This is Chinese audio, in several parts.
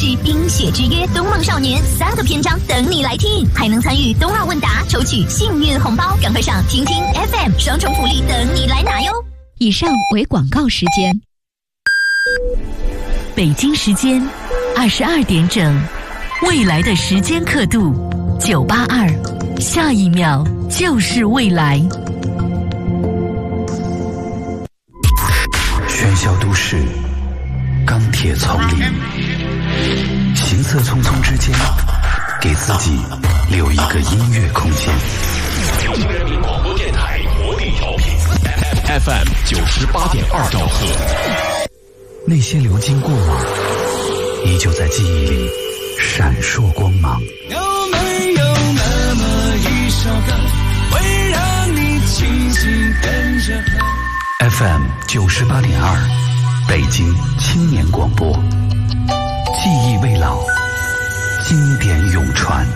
是《冰雪之约》《东梦少年》3个篇章等你来听，还能参与冬奥问答，抽取幸运红包，赶快上听听 FM， 双重福利等你来拿哟！以上为广告时间。北京时间22点整，未来的时间刻度982，下一秒就是未来。 喧嚣都市，钢铁丛林，行色匆匆之间，给自己留一个音乐空间。 北京人民广播电台活力调频 FM 98.2兆赫。 那些流金过往，依旧在记忆里闪烁光芒。 有没有那么一首歌，会让你轻轻跟着和 ？FM 98.2，北京青年广播，记忆未老，经典永传。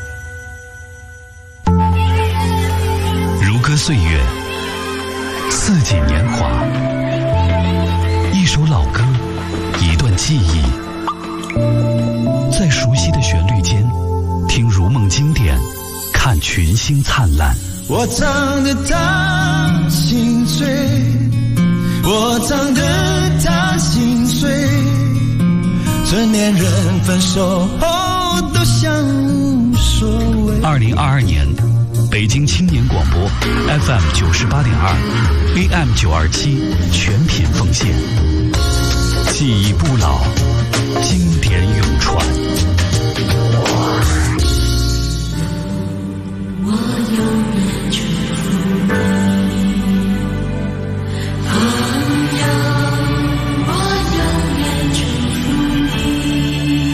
如歌岁月，四季年华，一首老歌，一段记忆，在熟悉的旋律间，听如梦经典，看群星灿烂。 我唱得他心碎，我唱得他心碎，成年人分手后都像无所谓。 2022年，北京青年广播 FM 98.2 AM 927全品奉献，记忆不老，经典永传。 我永远祝福你，朋友，我永远祝福你。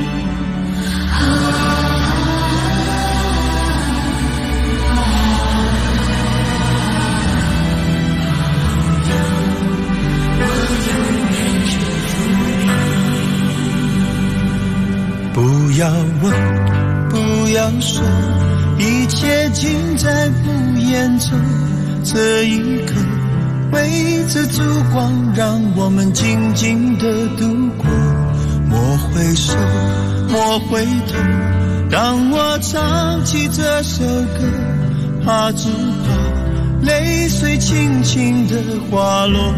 不要问，不要说，一切尽在不言中。这一刻，围着烛光，让我们静静地度过。莫回首，莫回头，当我唱起这首歌，怕只怕泪水轻轻地滑落。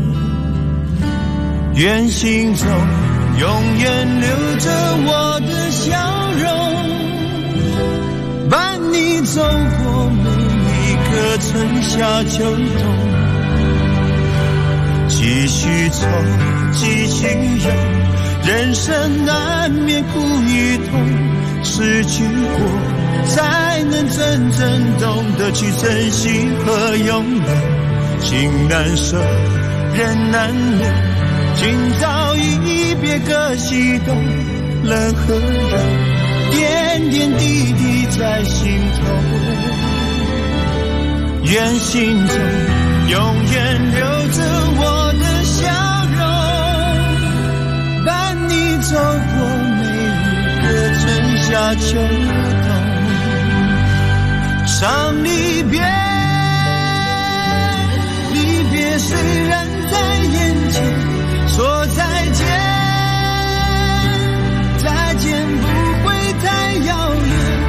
愿心中永远留着我的笑容，伴你走过每一个春夏秋冬。继续走，继续游，人生难免苦与痛，失去过才能真正懂得去珍惜和拥有。情难舍，人难留，今朝一别各西东，人和人点点滴滴在心头。愿心中永远留着我的笑容，伴你走过每一个春夏秋冬。伤离别，离别虽然在眼前，说再见，再见不会太遥远。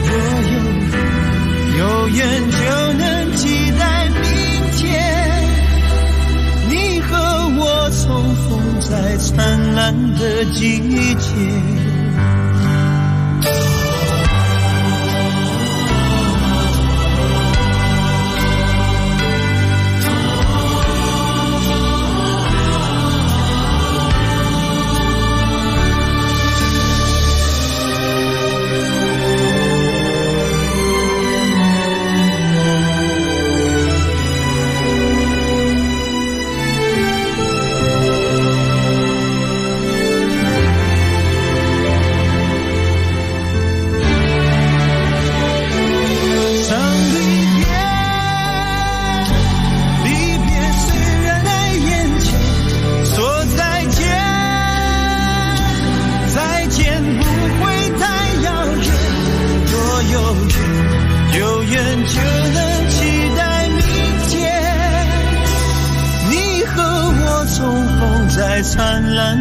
若有缘就能期待明天，你和我重逢在灿烂的季节。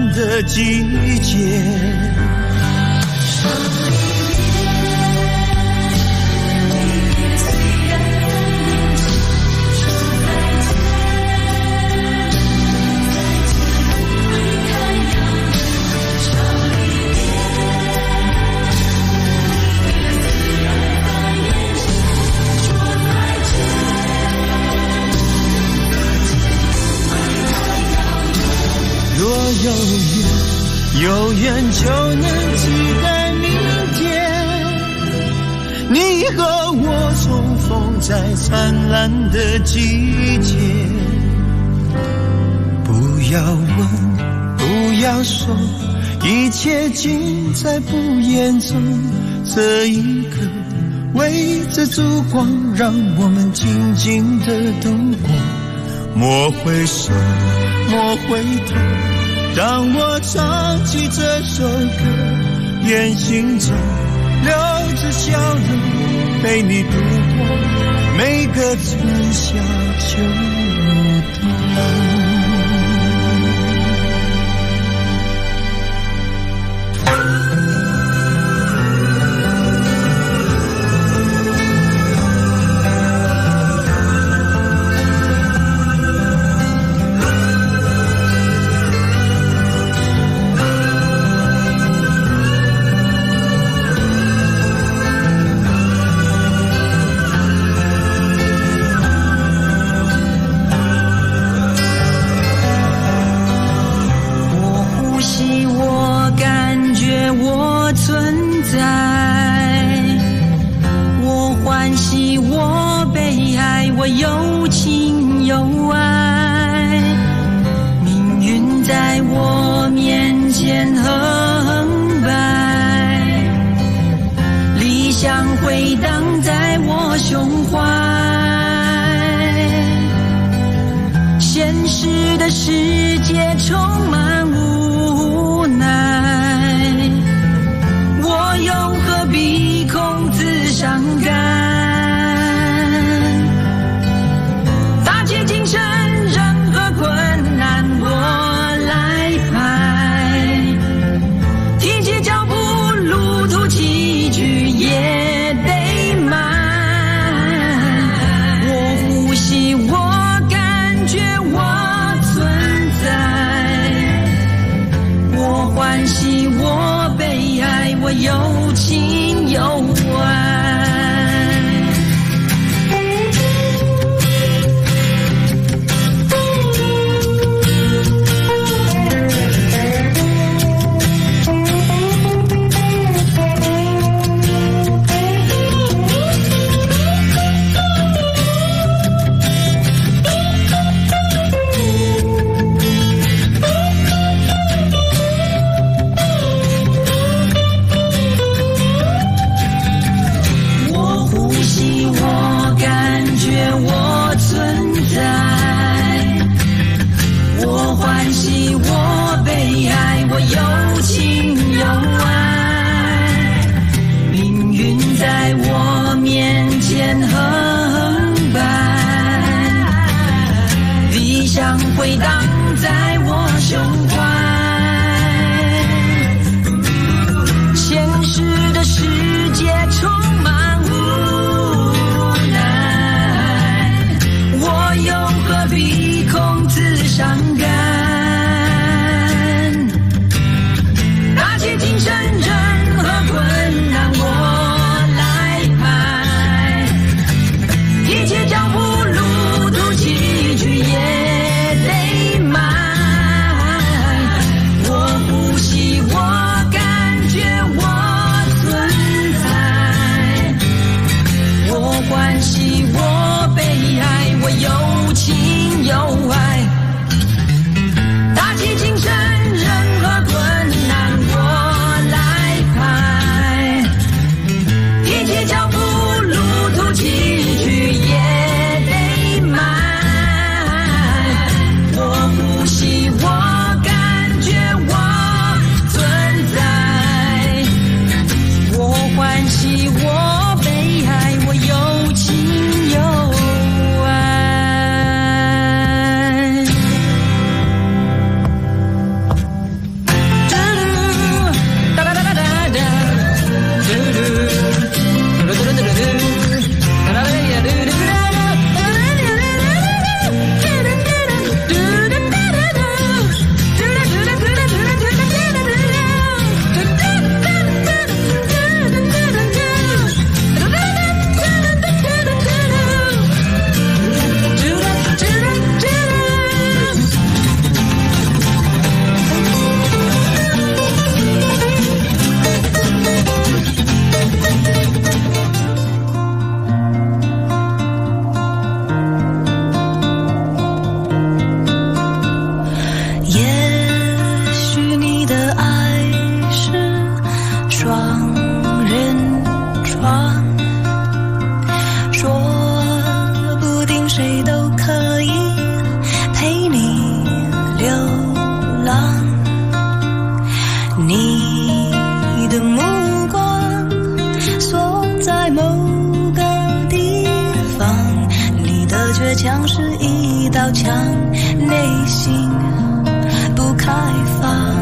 的季节。有缘就能期待明天，你和我重逢在灿烂的季节。不要问，不要说，一切尽在不言中。这一刻围着烛光，让我们静静地度过。莫回首，莫回头，当我唱起这首歌，愿心中留着笑容，陪你度过每个春夏秋冬。 你的目光锁在某个地方，你的倔强是一道墙，内心不开放。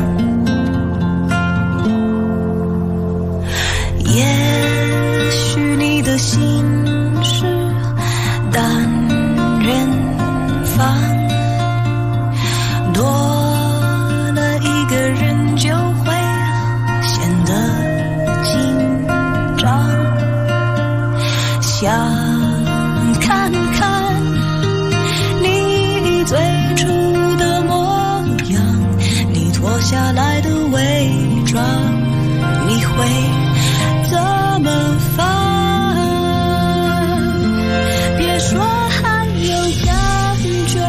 也许你的心是单人房，多了一个人就会显得紧张。想看看你最初的模样，你脱下来的伪装，你会怎么放？别说还有感觉，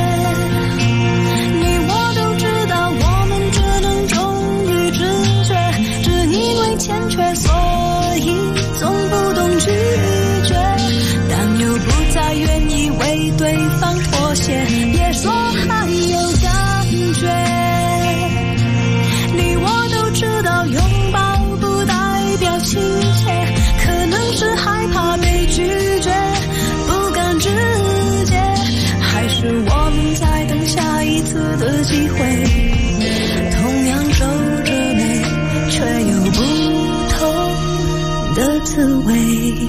你我都知道，我们只能忠于直觉，只因为欠缺，所以总不懂拒绝，但又不再愿意为对方妥协。别说还有感觉，你我都知道，拥抱不代表亲切，可能是害怕被拒绝，不敢直接，还是我们在等下一次的机会，同样皱着眉，却有不同的滋味。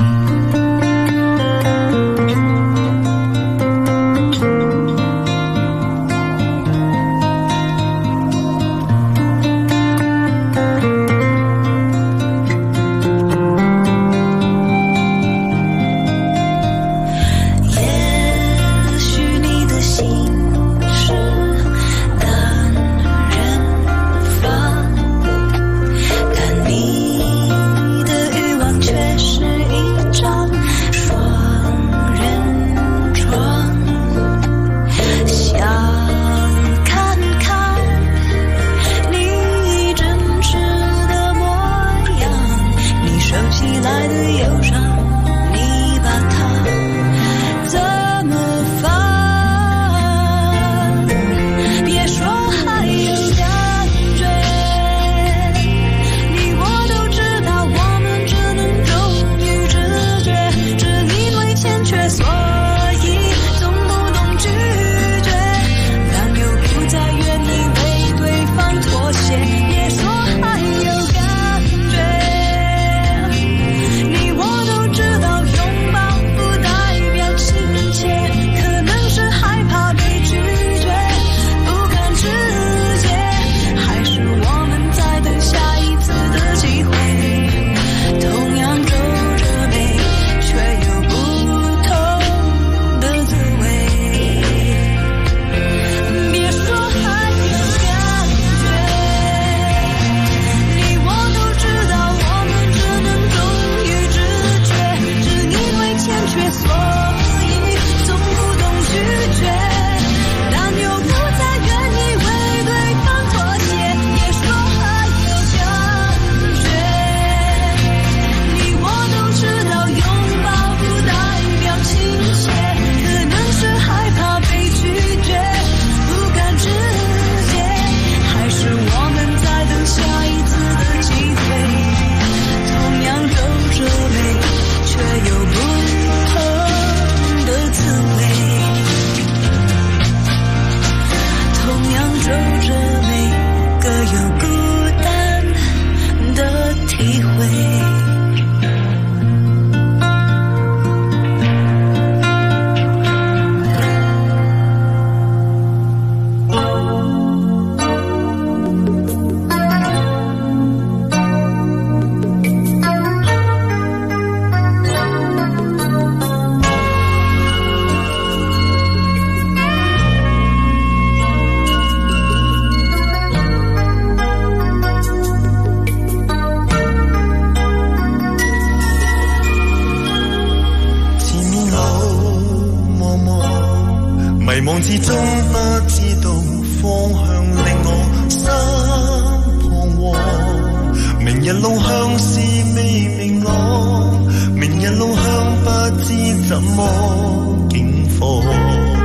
始終不知道方向，令我心彷徨。明日路向是未明朗，明日路向不知怎麼景況。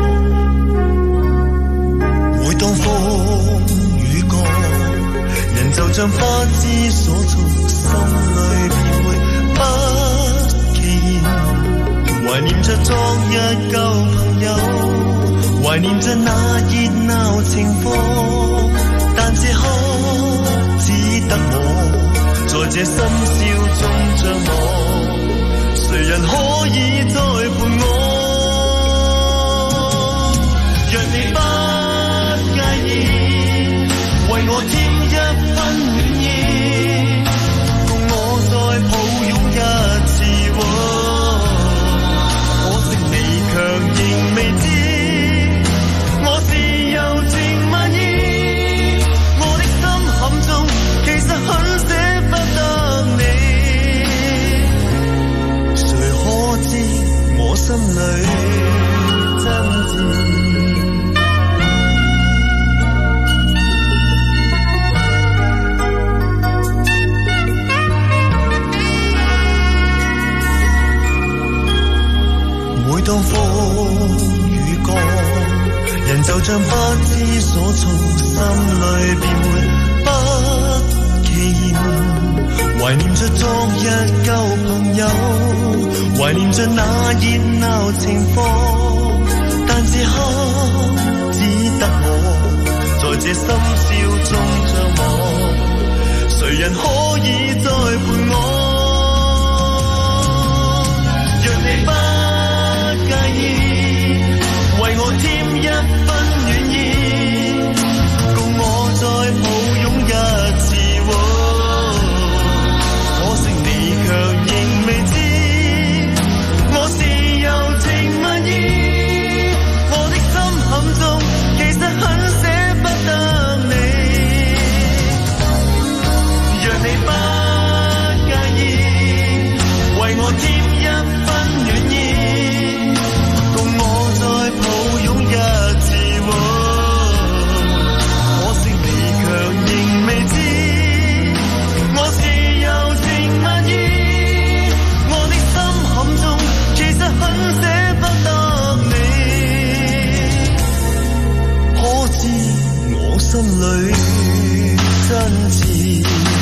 每當風雨降，人就像花之所措，心裏便會不期然懷念着昨日舊朋友，懷念着那熱鬧情況，但這刻只得我在這深宵中張望，誰人可以再伴我？若你不介意，為我添一分暖意，共我再抱擁一次。可惜你卻仍未知，我是柔情萬意，我的心坎中其實很捨不得你，誰可知我心裏真摯。當風雨過，人就像不知所措，心裏便會不期然懷念着昨日舊朋友，懷念着那熱鬧情況，但這刻只得我在這深宵中張望，誰人可以再伴我？若你不介意，為我添一分暖意，共我再抱擁一次。可惜你卻仍未知，我是柔情萬意，我的心坎中其實很捨不得你。若你不介意，為我添一分暖意，心裏真摯。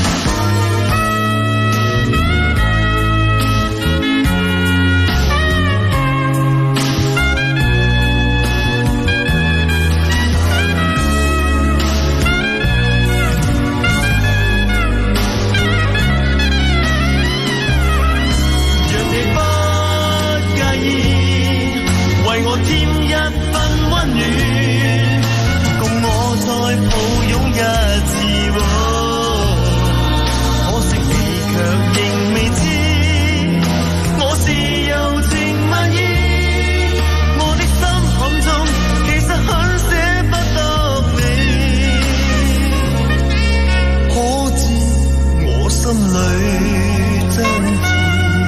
若你不介意，為我添一分溫暖，再抱擁一次，可惜你卻仍未知，我是柔情萬意，我的心坎中其實很捨不得你，可知我心裏真摯。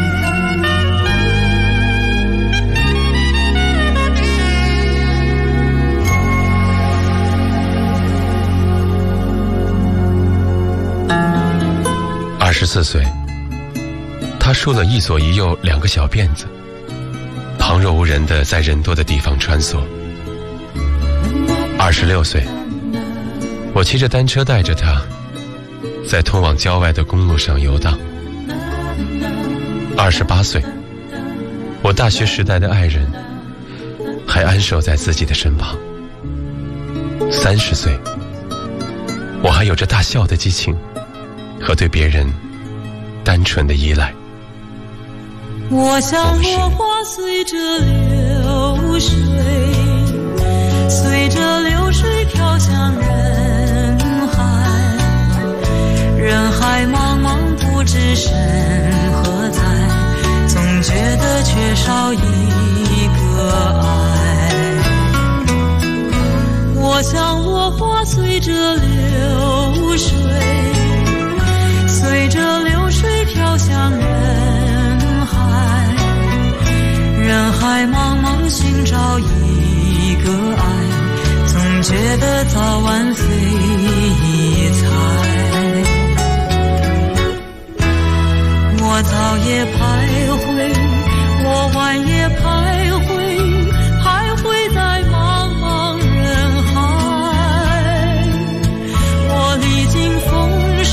24岁，他梳了一左一右2个小辫子，旁若无人地在人多的地方穿梭。26岁，我骑着单车带着他，在通往郊外的公路上游荡。28岁，我大学时代的爱人还安守在自己的身旁。30岁，我还有着大笑的激情和对别人单纯的依赖。 我像落花随着流水，随着流水飘向人海，人海茫茫不知身何在，总觉得缺少一个爱。我像落花随着流水，随着流水飘向人海，人海茫茫寻找一个爱，总觉得早晚非一猜。我早也徘徊，我晚也徘徊，徘徊在茫茫人海。我历经风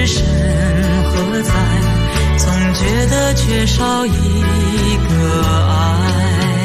知身何在，总觉得缺少一个爱。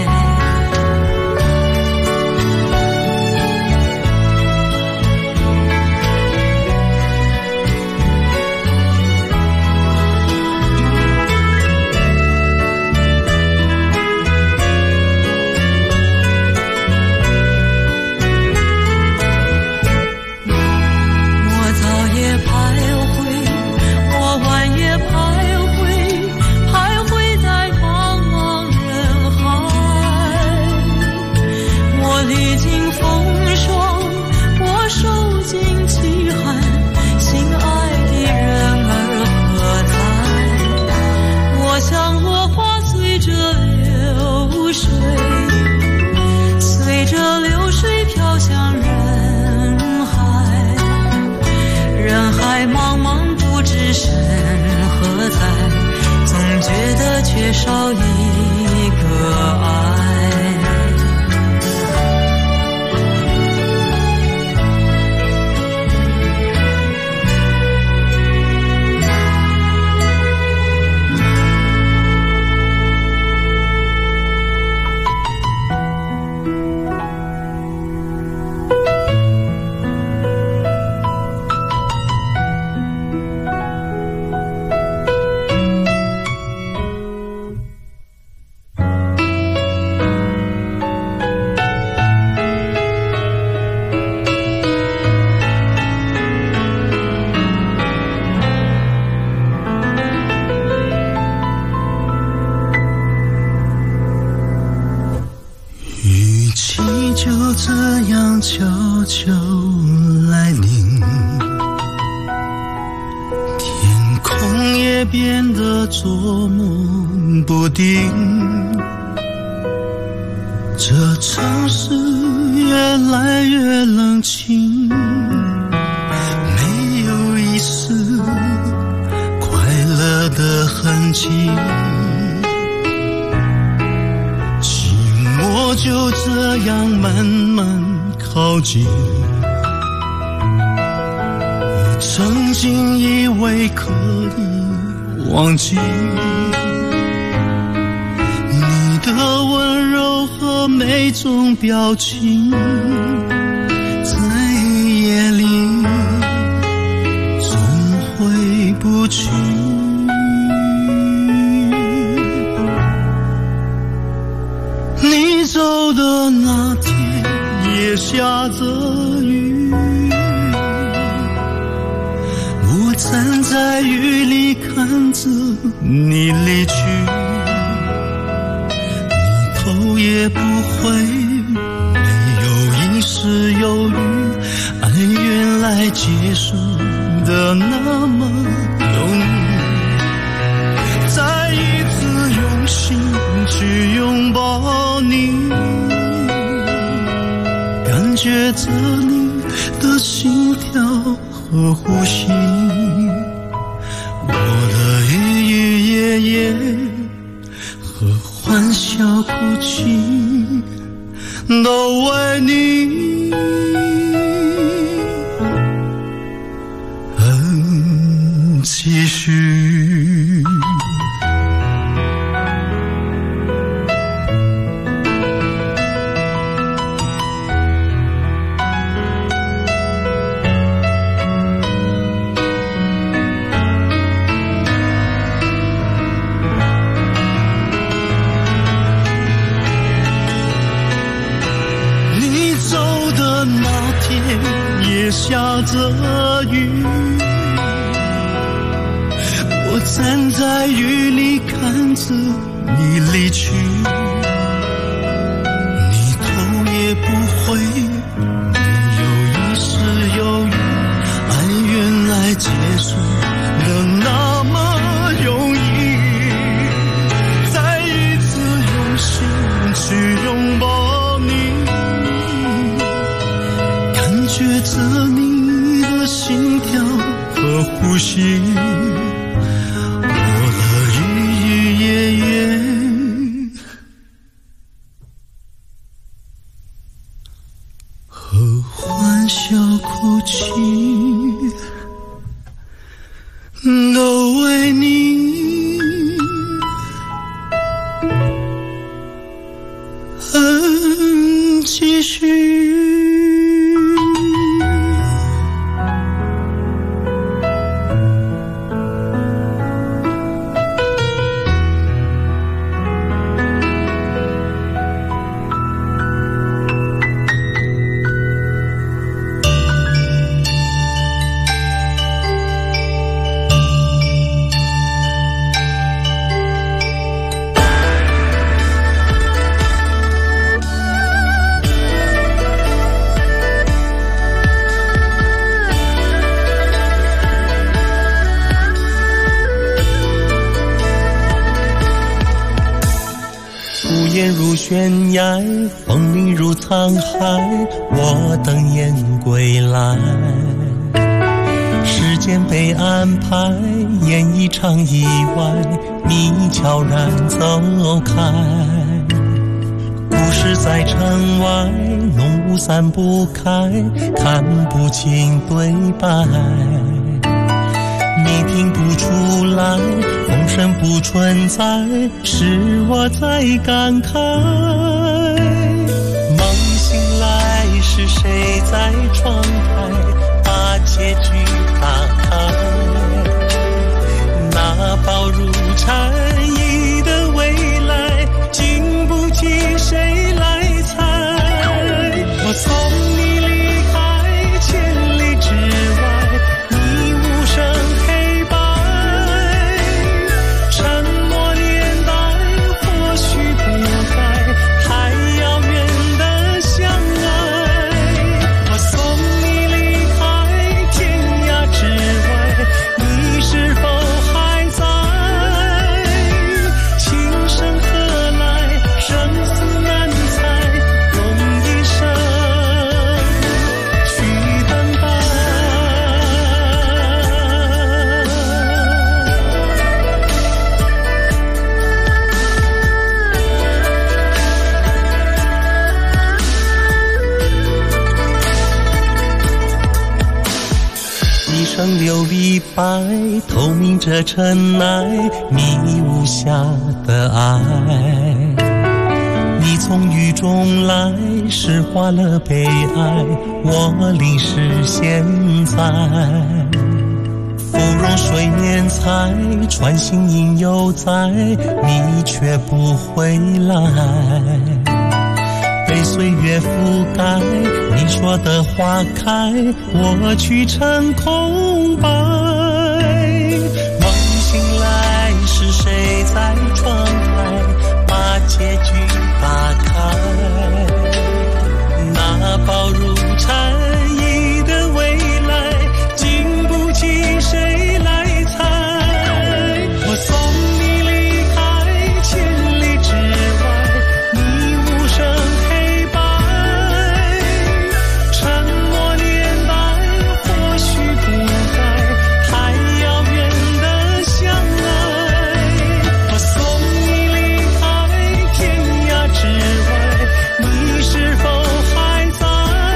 缺少一个爱。 悄悄来临，天空也变得捉摸不定，这城市越来越冷清，没有一丝快乐的痕迹，寂寞就这样慢慢靠近，曾经以为可以忘记你的温柔和每种表情，在夜里总回不去。你走的那天也下着雨，我站在雨里看着你离去，你头也不回，没有一丝犹豫，爱原来结束的那么容易，再一次用心去拥抱你，感觉着你的心跳和呼吸，我的日日夜夜和欢笑哭泣都为你而继续。也下着雨，我站在雨里看着你离去，你头也不回，没有一丝犹豫，爱原来结束的那么容易，再一次用心去拥抱你，觉着你的心跳和呼吸，我的日日夜夜和欢笑哭泣悬崖，风铃如沧海，我等雁归来。时间被安排，演一场意外，你悄然走开。故事在城外，浓雾散不开，看不清对白。你听不出来，风声不存在，是我在感慨。梦醒来，是谁在窗台把结局打开？那薄如蝉翼的未来，经不起谁来猜。我送你离开千里之外，你无声黑白，沉默年代或许不该太遥远的相爱。我送你离开天涯之外，你是否还在？情深何来，生死难猜，用一生去等待。一生琉璃白，透明着尘埃，你无瑕的爱。你从雨中来，释化了悲哀，我淋湿现在。芙蓉水面采，穿行影犹在，你却不回来。被岁月覆盖，你说的花开，我去成空白。梦醒来，是谁在窗台把结局打开？那薄如蝉翼的未来，经不起谁来猜。我送你离开千里之外，你无声黑白，沉默年代或许不该太遥远的相爱。我送你离开天涯之外，你是否还在？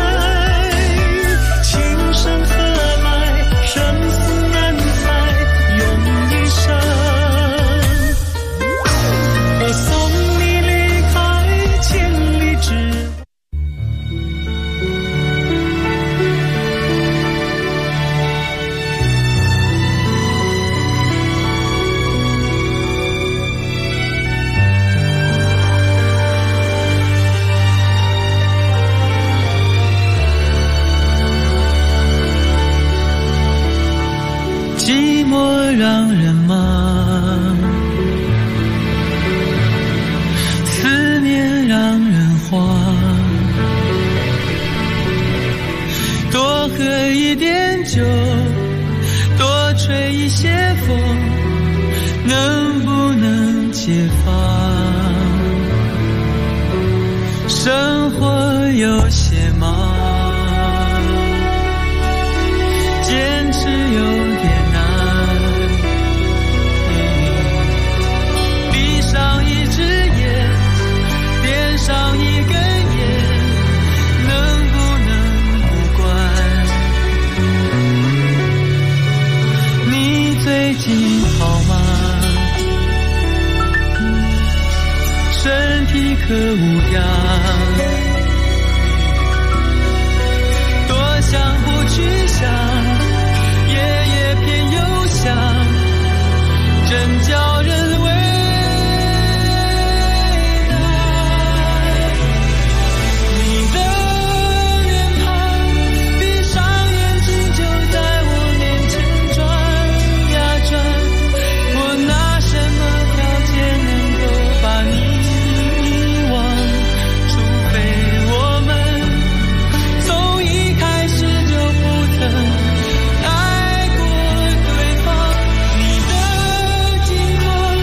情深何来，生死难猜，用一生。我送你离开千里之外。 寂寞让人忙，思念让人慌，多喝一点酒，多吹一些风，能不能解放？生活有些忙，坚持有点难，闭上一只眼，点上一根烟，能不能不管？你最近好吗？身体可无恙？多想不去想，夜夜偏又想，真叫人为难。你的脸庞，闭上眼睛就在我面前转呀转，我拿什么条件能够把你遗忘？除非我们从一开始就不曾爱过对方。你的近况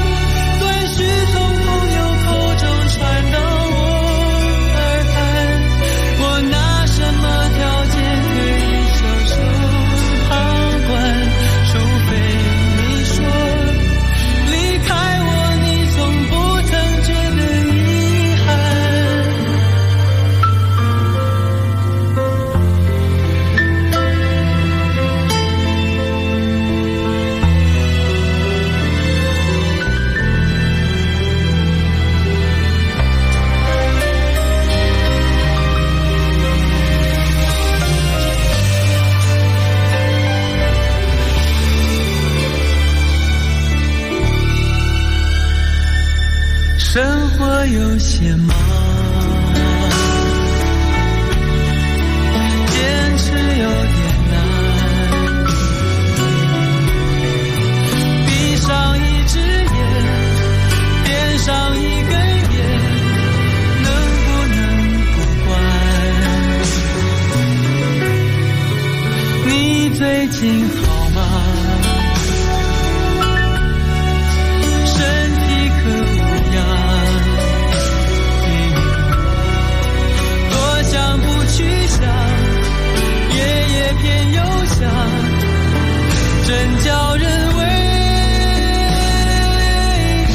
有些忙，坚持有点难，闭上一只眼，点上一根烟，能不能不管？你最近好吗？真叫人为难，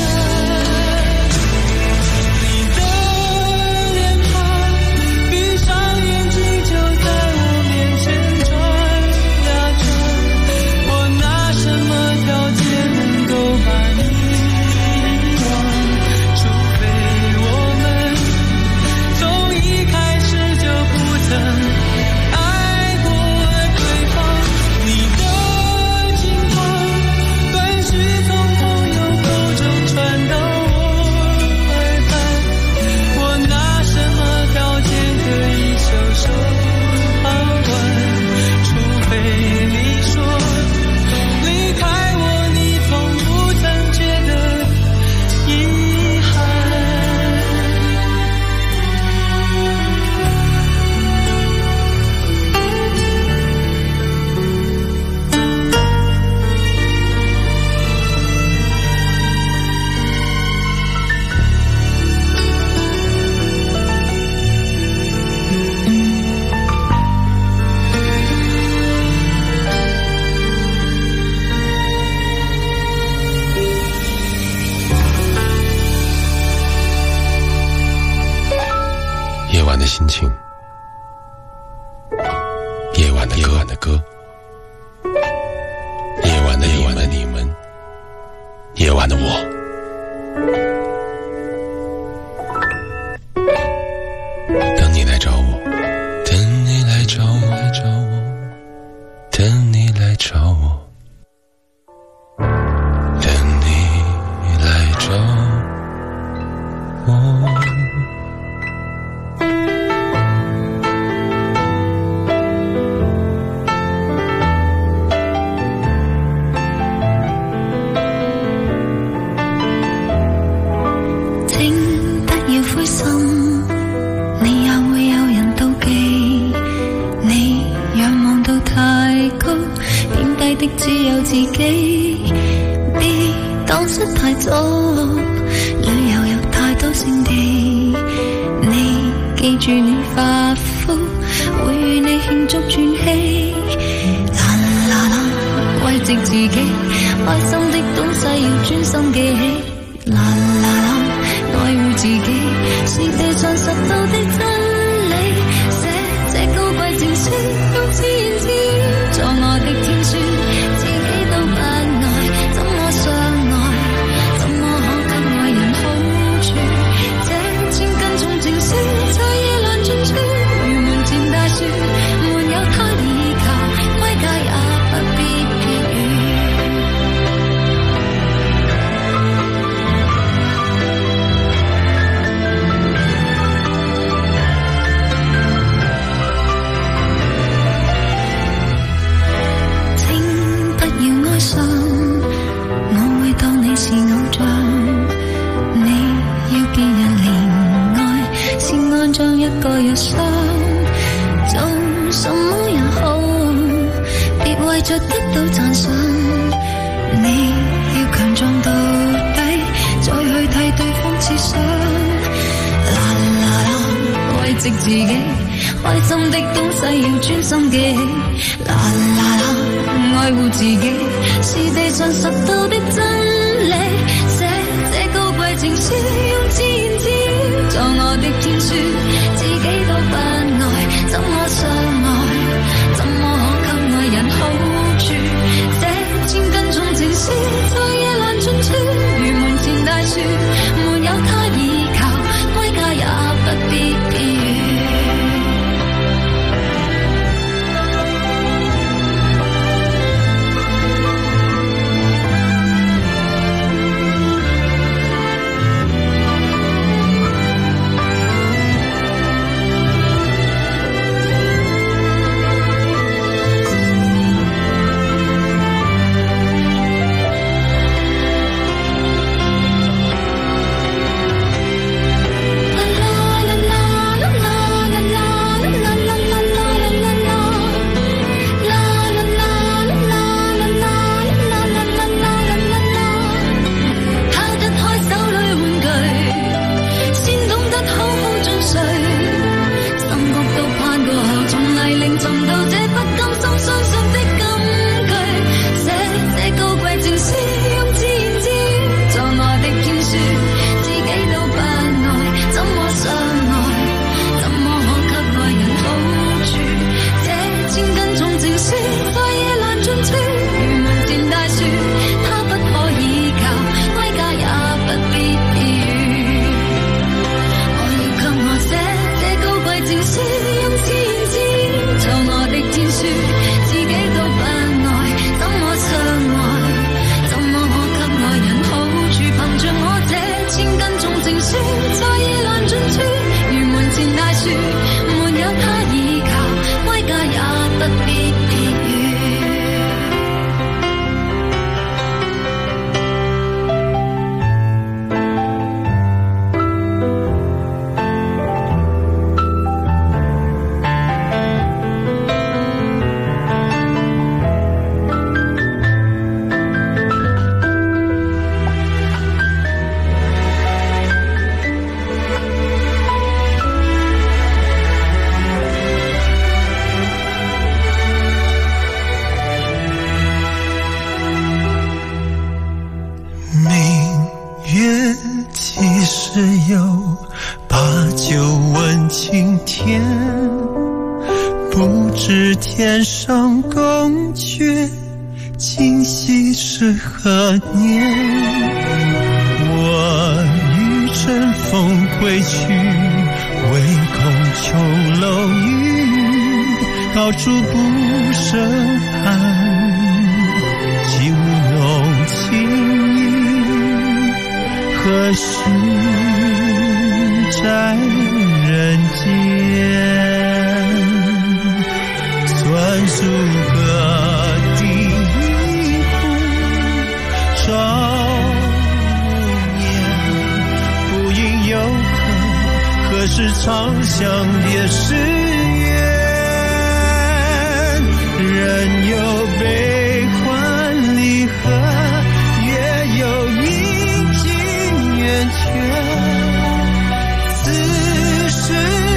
你的脸庞，闭上眼睛就在我面前转呀转，我拿什么条件能够把你遗忘？除非我们从一开始就不曾心情，夜晚的歌，夜晚的你们，夜晚的我。等你来找我，等你来找我，等你来找我，等你来找我。 只有自己，別當失太早，旅遊有太多勝地，你記住你發福，會與你慶祝轉起，啦啦啦，慰藉自己，開心的東西要專心記起，啦啦啦，愛護自己，是地上實到的真理，寫這高貴情書，用自言自語做我的天書。自己開心的東西要專心記起，啦啦啦，愛護自己，是地上實到的真理，寫這高貴情書，用自言自語做我的天書，自己都不愛，怎麼相愛？怎麼可給愛人好處？這千斤重情書，在夜闌盡處，如門前大樹，沒有他依靠，歸家也不必避雨。 何必比喻？ 天上宫阙，今夕是何年？我欲乘风归去，唯恐琼楼玉，高处不胜寒。既无浓情意，何须在人间？算数个第一壶，朝年不应有恨，何时长相别时圆？人有悲欢离合，月有阴晴圆缺，此事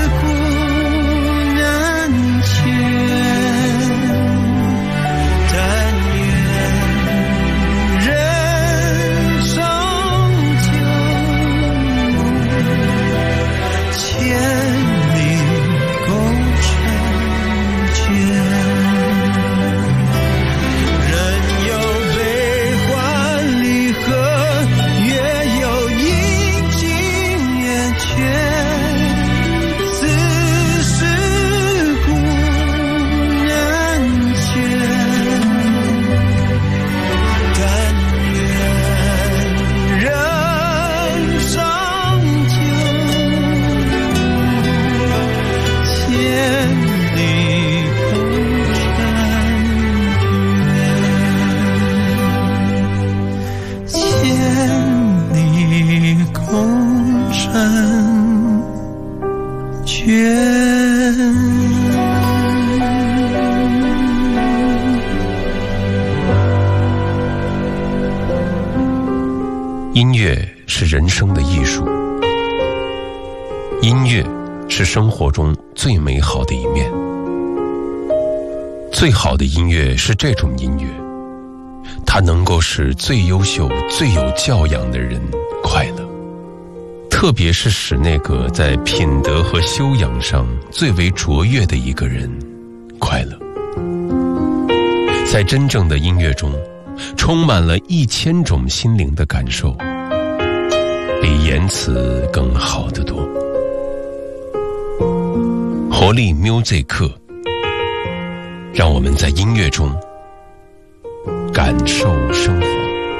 音乐是人生的艺术，音乐是生活中最美好的一面。最好的音乐是这种音乐，它能够使最优秀、最有教养的人快乐，特别是使那个在品德和修养上最为卓越的一个人快乐。在真正的音乐中，充满了1000种心灵的感受，比言辞更好得多。活力 music 课，让我们在音乐中感受生活。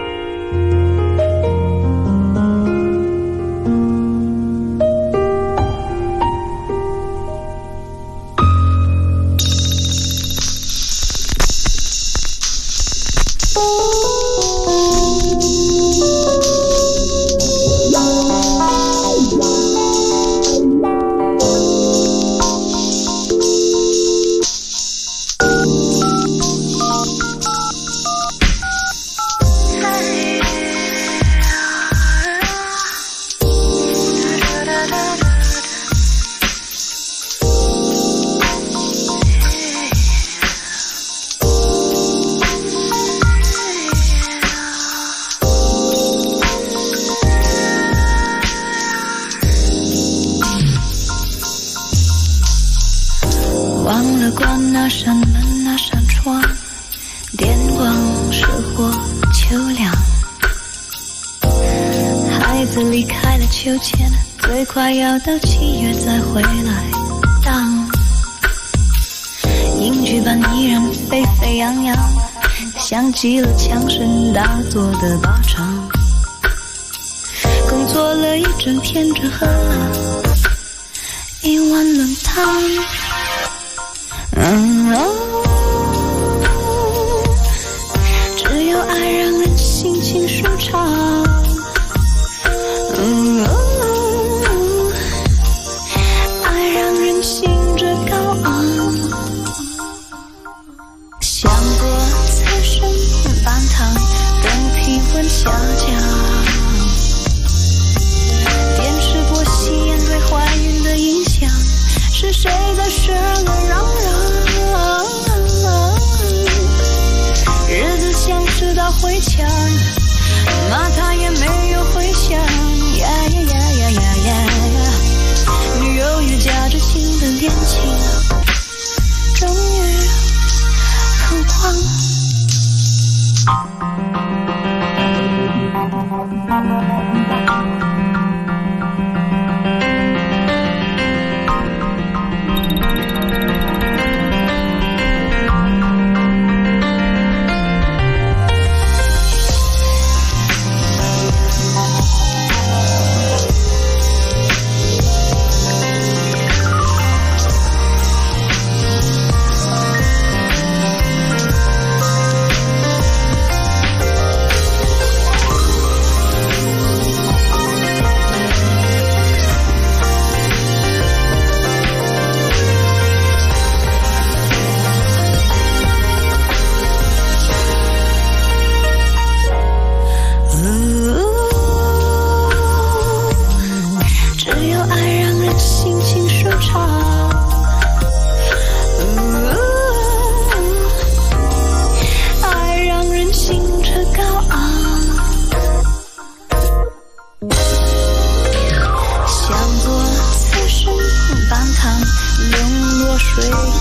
忘了关那扇门那扇窗，电光射过秋凉。孩子离开了秋千，最快要到7月再回来荡。英剧版依然沸沸扬扬，像极了枪声大作的靶场。工作了一整天，只喝了1碗冷汤。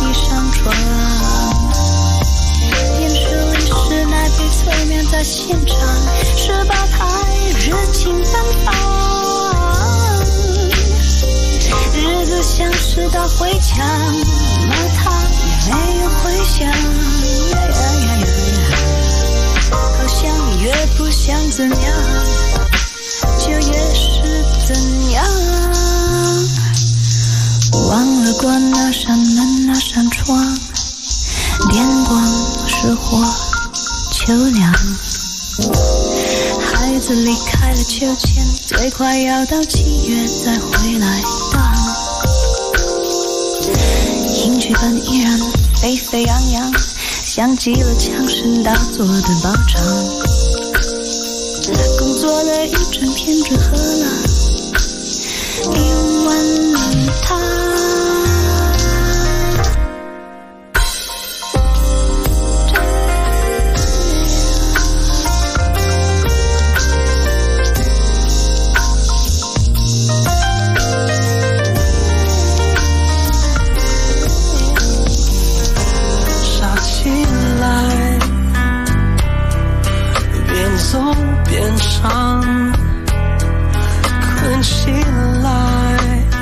一扇窗，电视里是那被催眠在现场，18台热情奔放，日子像是道回墙，而它也没有回响，好像越不想怎样，就越是怎样。忘了关那扇门那扇窗，电光石火秋凉，孩子离开了秋千，最快要到7月再回来荡，影剧本依然沸沸扬扬，像极了强身大作的包场，工作了一整天，只喝了1碗汤。 困起来，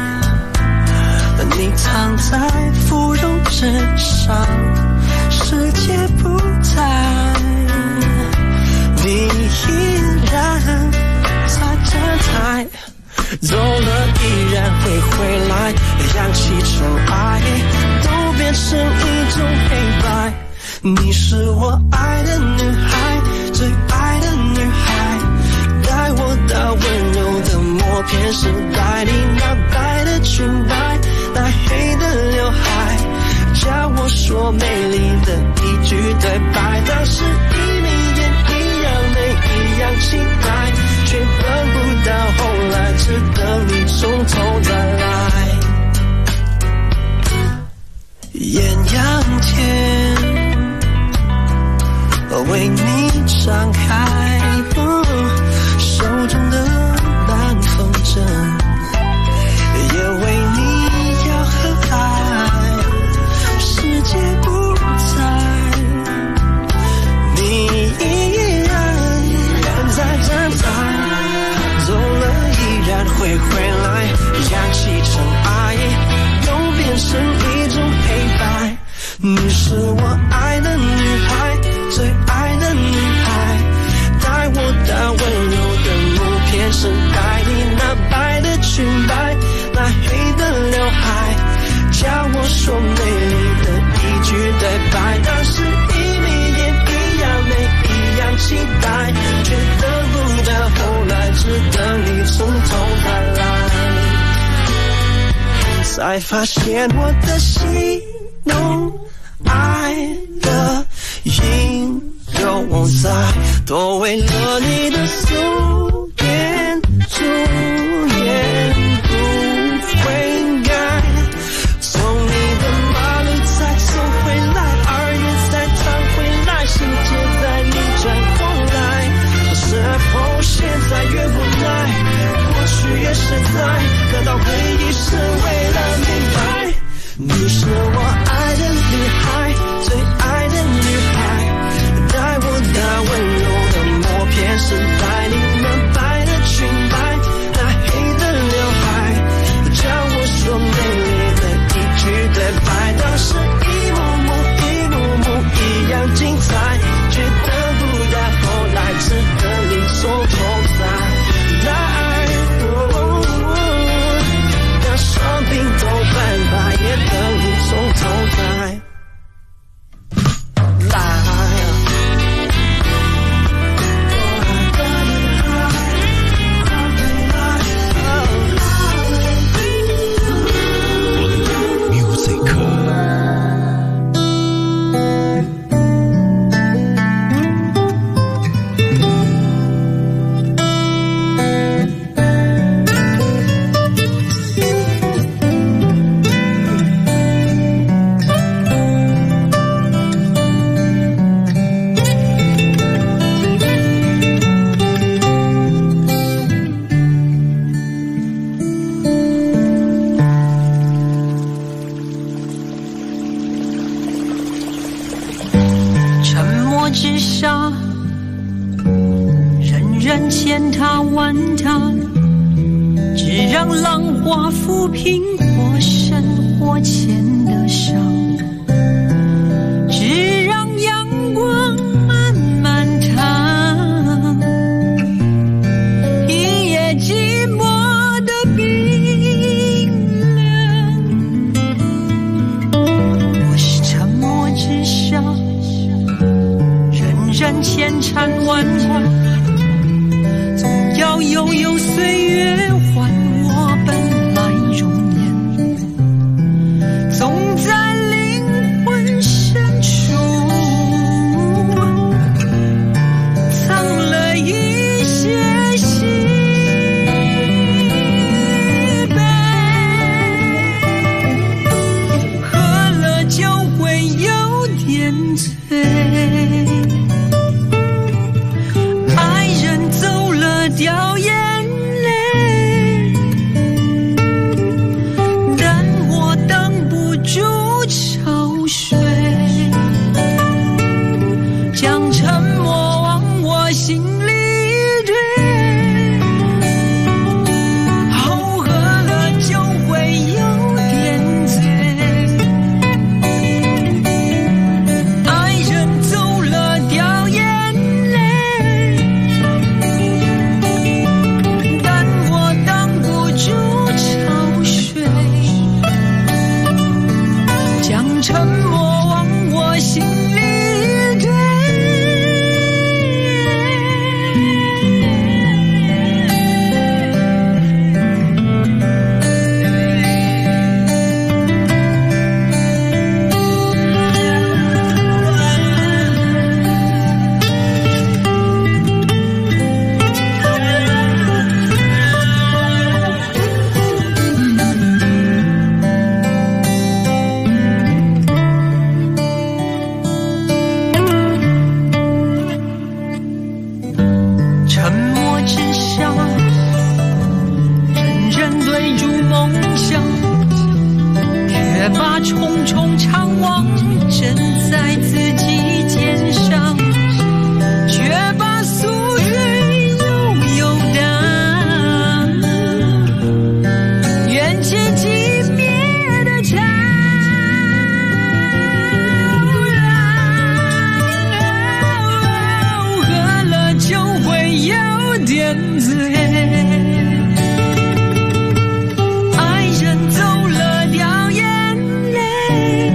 你躺在芙蓉之上，世界不在，你依然在站台，走了依然会回来，扬起尘埃，都变成一种黑白。你是我爱的女孩，最爱的女孩，带我到温柔的默片时代，你那白的裙摆，那黑的刘海，叫我说美丽的一句对白，当时一眯眼一样美一样期待，却等不到后来，只等你从头再来。艳阳天为你张开，手中的南风筝也为你要和爱，世界不在，你依然在站台，走了依然会回来，扬起尘埃，又变成一种黑白。你是我爱的女孩，最爱的女孩，带我到温柔的默片时代，你那白的裙摆，那黑的刘海，叫我说美丽的一句对白，当时一眯眼一样美一样期待，却等不到后来，只等你从头再来，才发现我的心动爱的应有在，多为了你的素颜朱颜不悔改，从你的马路再走回来，2月再趟回来，世界在你转过来，是否现在越无奈，过去越实在，得到回忆是为了明白，你是我爱的女孩，最爱的女孩，带我到温柔的默片时代， 墨之沙，人人践踏玩踏，只让浪花抚平或深或浅的伤，只让阳光慢慢烫，一夜寂寞的冰凉。我是沉默之沙，人人千缠万挂，总要悠岁月还我本来容颜，总在灵魂深处藏了一些喜悲，喝了就会有点醉，爱人走了掉眼泪，但我挡不住潮水，将沉默往我心里堆，喝了就会有点醉，爱人走了掉眼泪，但我挡不住潮水，将沉默往我心里堆。沉默之下，人人对逐梦想，却把重重长望枕在自己肩上，却把宿醉悠荡，缘起寂灭的长廊，喝了就会有点醉，爱人走了掉眼泪，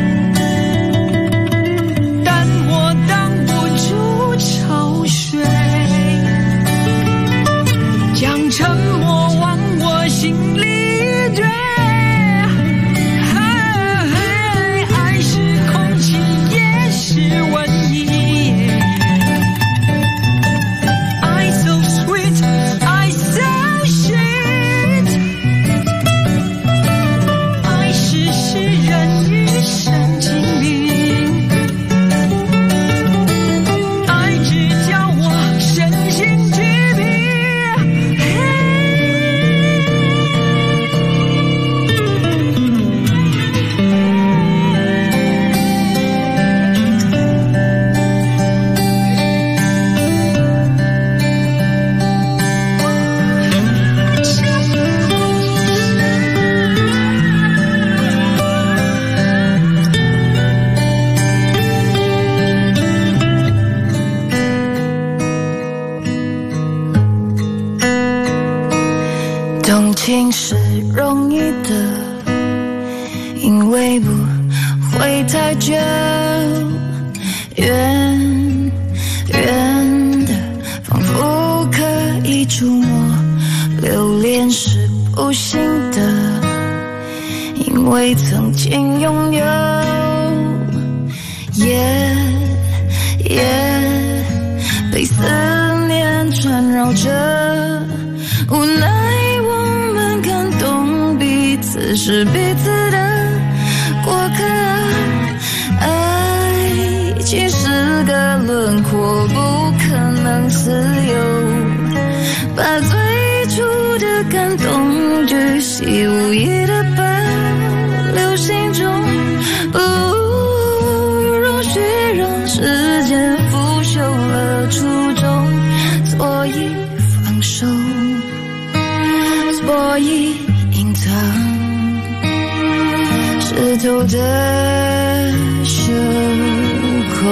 但我挡不住潮水，将沉默往我心里堆。爱是空气，也是瘟疫。I so sweet, I so sweet。爱是诗人与神经病，爱只叫我身心俱疲。动情是容易的，因为不会太久，远远的，仿佛可以触摸。留恋是不行的，因为曾经拥有，也被思念缠绕着，无奈我们感动彼此是彼此的过客。爱情是个轮廓，不可能自由，把最初的感动巨细无遗的保留心中，不容许让时间透的袖口，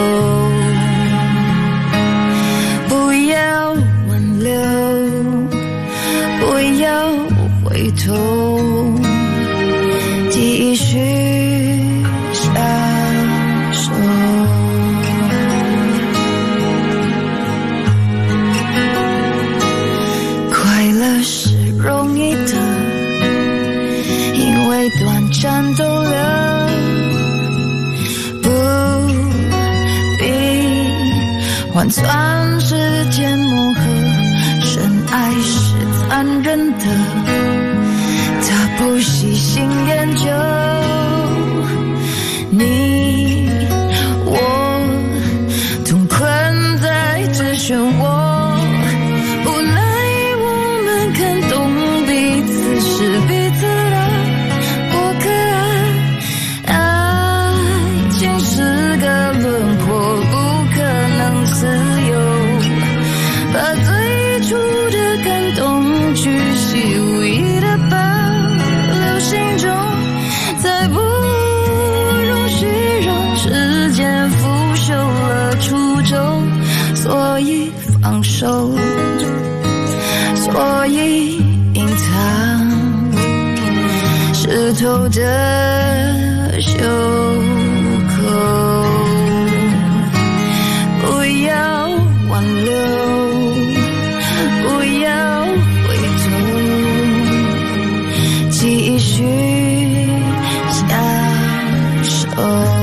不要挽留，不要回头，继续享受。快乐是容易的，因为短暂逗留，不必换算时间磨合。深爱是残忍的，他不细心研究，你我同困在这漩涡。放手，所以隐藏湿透的袖口，不要挽留，不要回头，继续享受。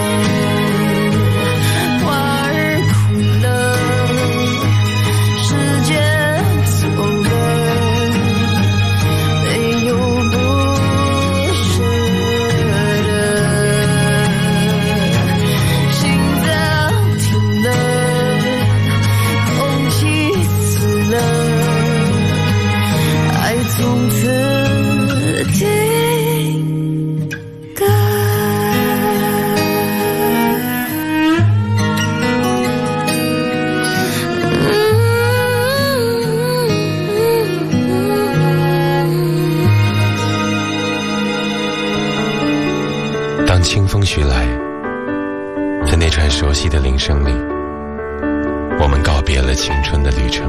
当清风徐来，在那串熟悉的铃声里，我们告别了青春的旅程，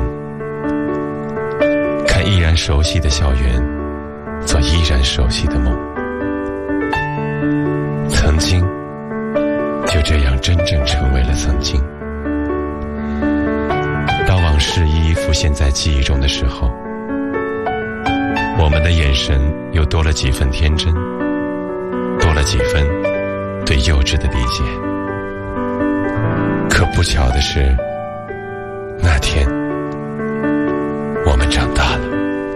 看依然熟悉的校园，做依然熟悉的梦。曾经就这样真正成为了曾经。当往事一一浮现在记忆中的时候，我们的眼神又多了几分天真，多了几分对幼稚的理解。可不巧的是，那天我们长大了。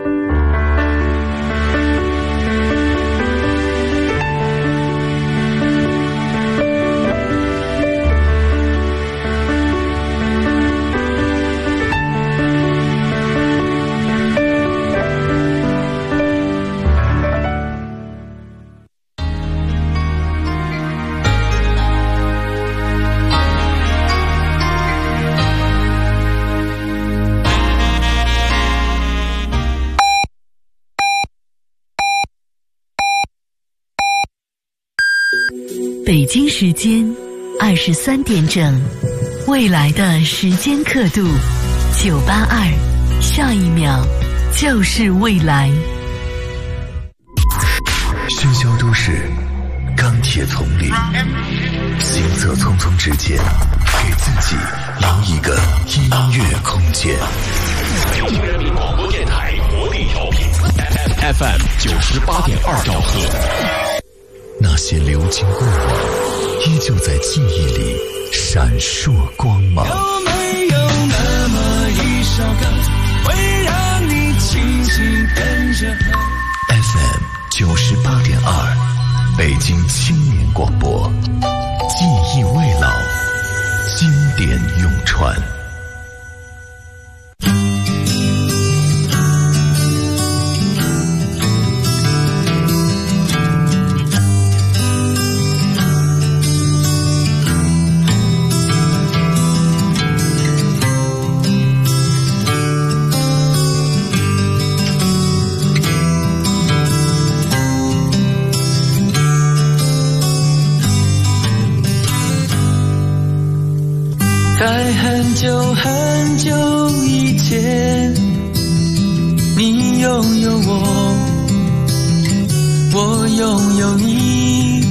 北京时间23点整，未来的时间刻度982，下一秒就是未来。 喧嚣都市，钢铁丛林，行色匆匆之间，给自己留一个音乐空间。 北京人民广播电台活力调频 FM 98.2兆赫。 那些流金过往，依旧在记忆里闪烁光芒。 有没有那么一首歌，会让你轻轻跟着和 FM 98.2，北京青年广播，记忆未老，经典永传。 在很久很久以前，你拥有我，我拥有你。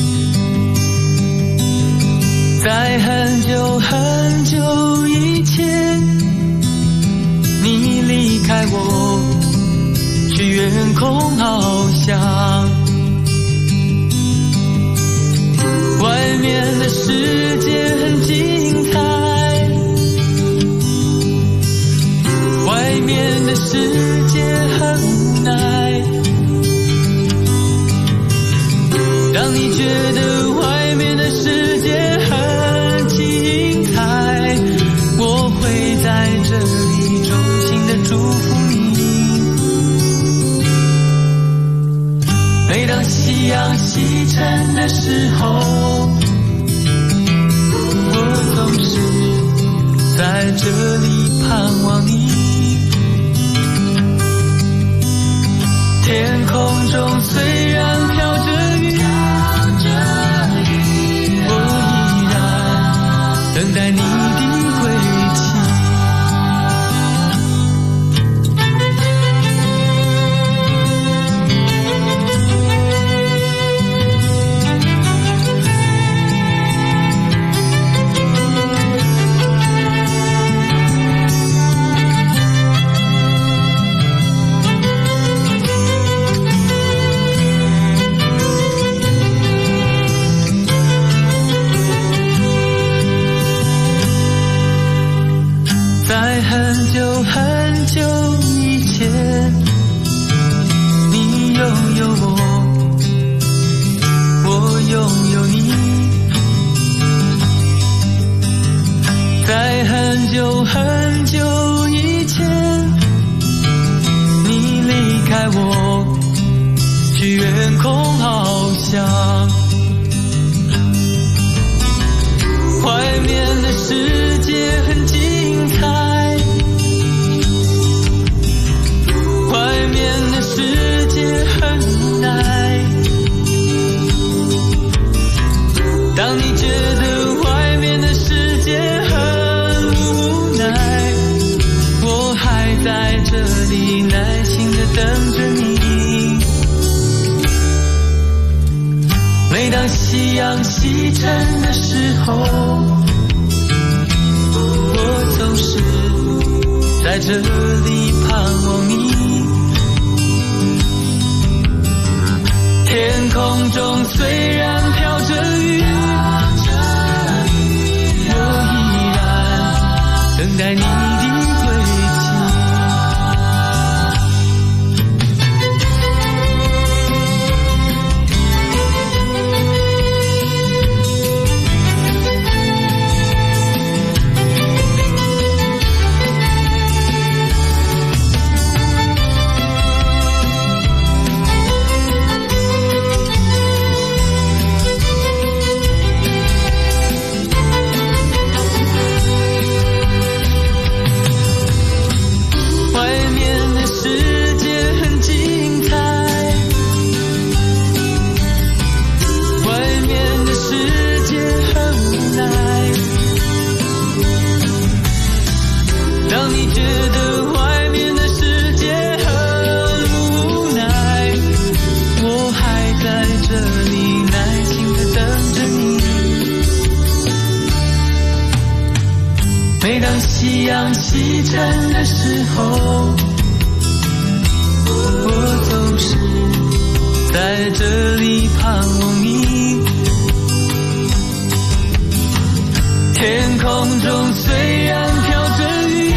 在很久很久以前，你离开我，去远空翱翔。外面的世界很精彩，外面的世界很无奈。当你觉得外面的世界很精彩，我会在这里衷心的祝福你。每当夕阳西沉的时候，我总是在这里盼望你。天空中虽然飘着雨，我依然等待你的归期。在很久很久以前，你拥有我，我拥有你。在很久很久以前，你离开我，去远空翱翔。外面的世界很精彩，外面的世界很无奈。当你觉得外面的世界很无奈，我还在这里耐心地等着你。每当夕阳西沉的时候，我总是在这里盼望你。天空中虽然飘着雨，我依然等待你的归期。当你觉得外面的世界很无奈，我还在这里耐心地等着你。每当夕阳西沉的时候，我总是在这里盼望你。天空中虽然飘着雨，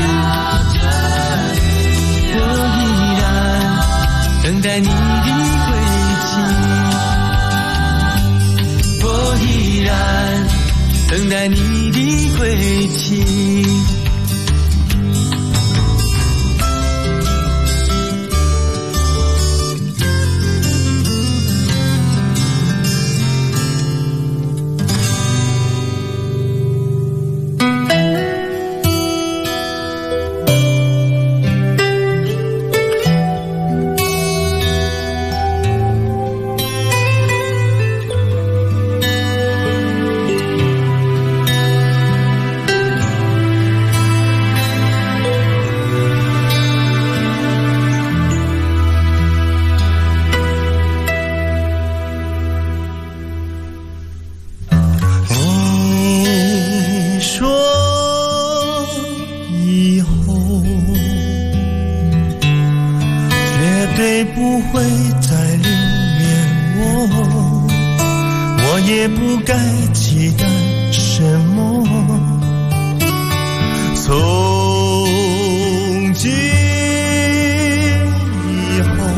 我依然等待你的归期，我依然等待你的归期。 会再留恋我也不该期待什么。从今以后，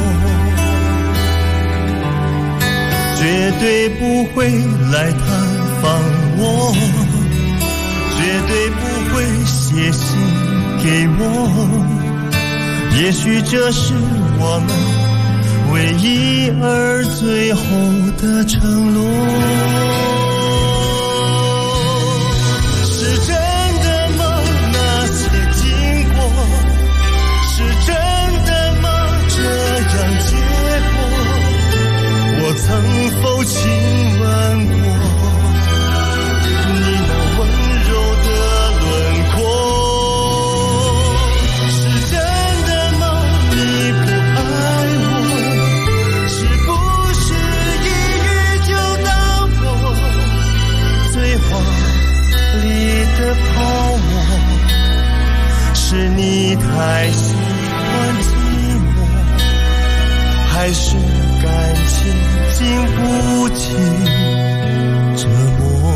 绝对不会来探访我，绝对不会写信给我。也许这是我们唯一而最后的承诺。是真的吗？那些经过，是真的吗？这样结果，我曾否亲吻过你那温柔的轮廓？是你太喜欢寂寞，还是感情经不起折磨？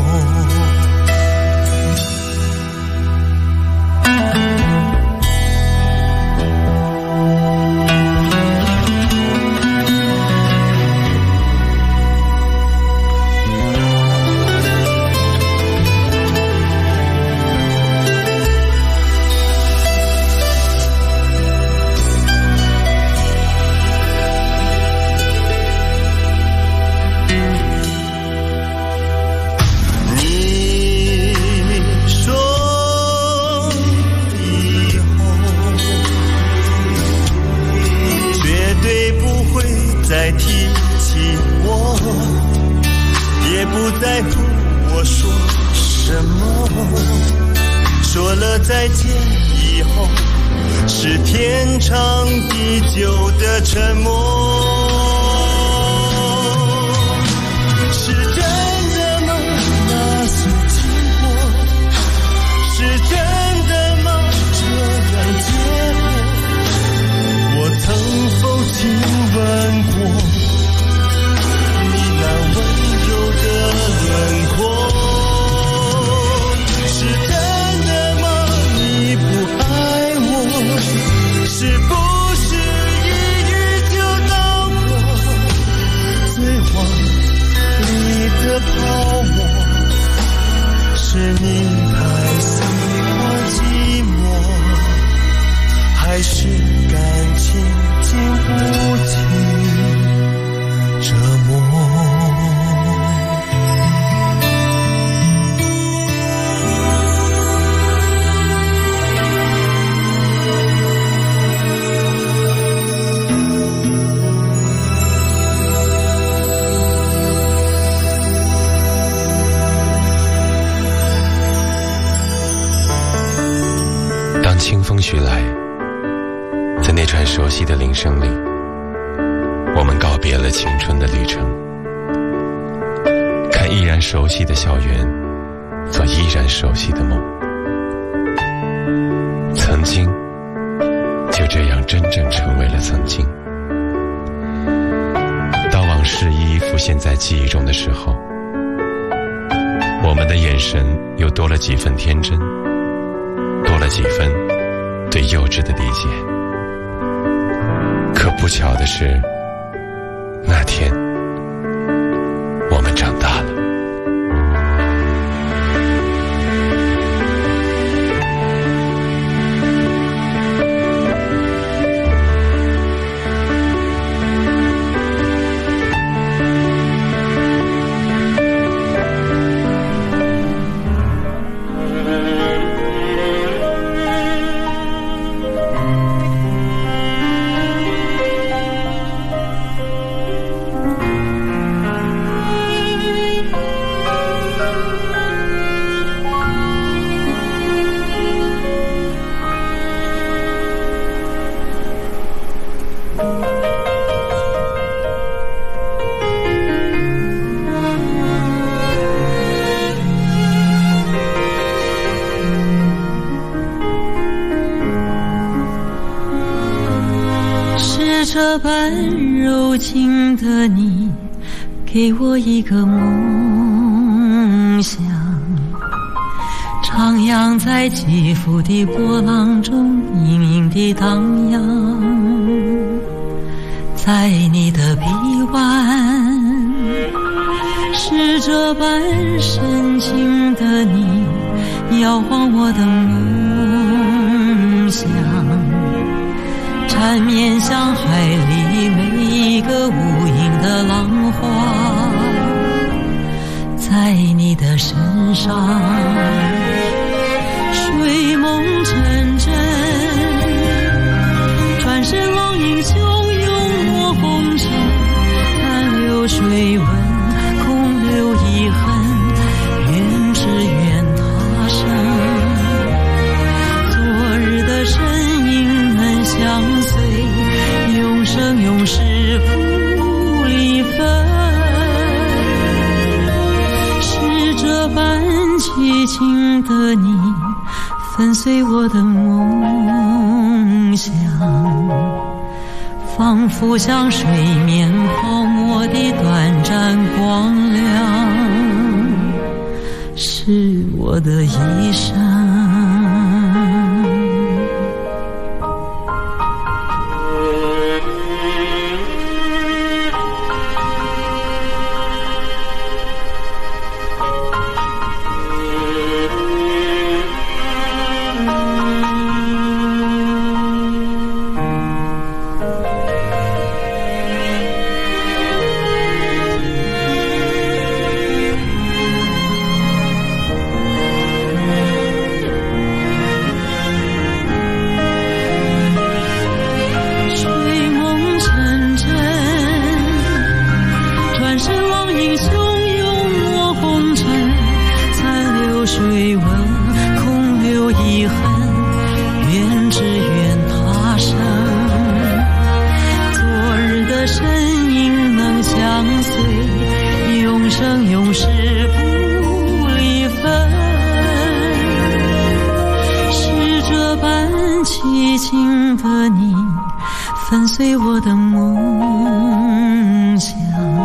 再提起我，也不在乎我说什么。说了再见以后，是天长地久的沉默。是真的吗？那些经过，是真的吗？这样结果，我曾否亲吻过你那温柔的轮廓？是真的吗？你不爱我，是不是一语就道破最华丽的泡沫？是你太喜欢寂寞，还是感情经不起折磨？ 当清风徐来，在那串熟悉的铃声里，我们告别了青春的旅程，看依然熟悉的校园，做依然熟悉的梦。曾经就这样真正成为了曾经。当往事一一浮现在记忆中的时候，我们的眼神又多了几分天真，多了几分对幼稚的理解。可不巧的是，那天我们长大了。 这般柔情的你，给我一个梦想，徜徉在起伏的波浪中，隐隐地荡漾。在你的臂弯，是这般深情的你，摇晃我的梦想，缠绵像海里每一个无垠的浪花。在你的身上，睡梦成真，转身浪影汹涌过红尘，残留水纹，空留遗恨，愿只愿他生。昨日的身影能相随，永生永世不离分。是这般凄情的你，粉碎我的梦想，仿佛像水面泡沫的短暂光亮，是我的一生。粉碎我的梦想，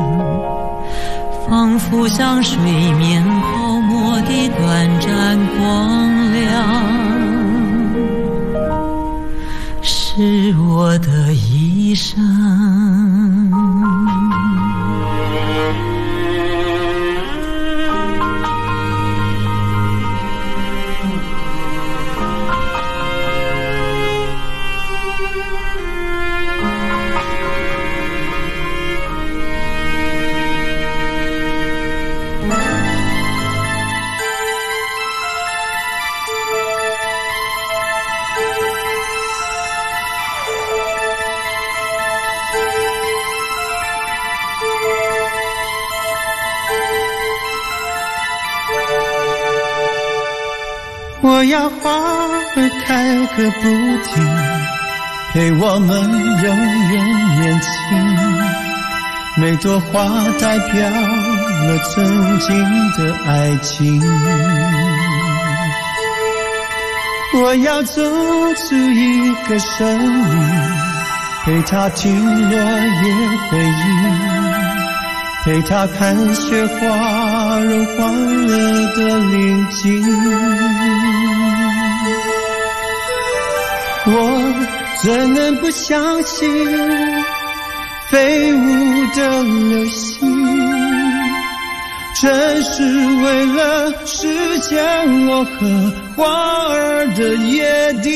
仿佛像水面泡沫的短暂光亮，是我的一生。 我要花儿开个不停，陪我们永远年轻。每朵花代表了曾经的爱情。我要走出一个生命，陪它听落叶回忆，陪他看雪花融化了的宁静。我怎能不相信飞舞的流星，正是为了实现我和花儿的约定。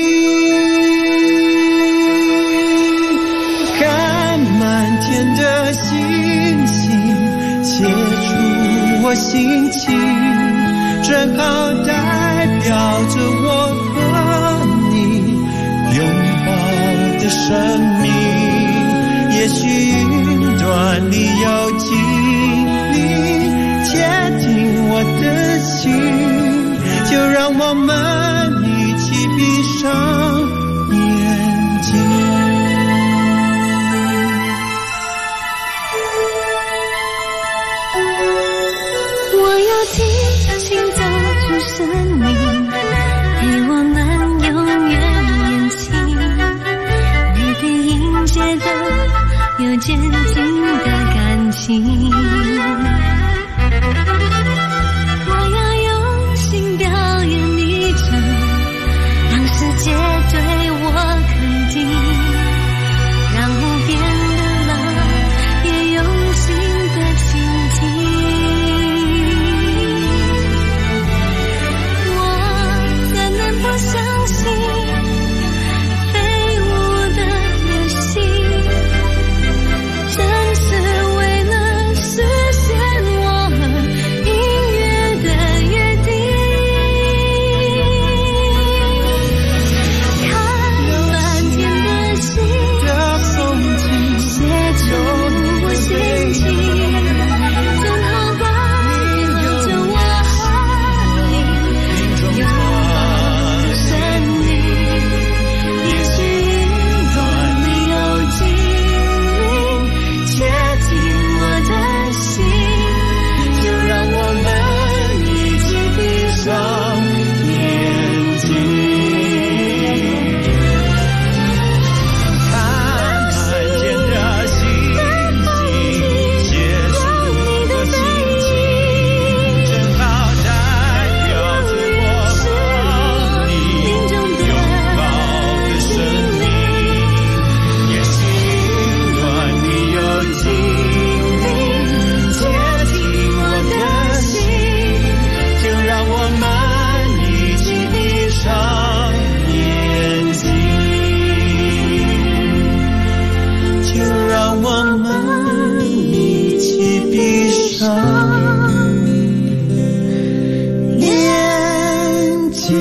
看满天的星星，写出我心情，正好代表着我和你拥抱的生命。也许云端里有精灵窃听我的心，就让我们一起闭上眼睛。 我要尽情走出生命，陪我们永远年轻。每个迎接的间。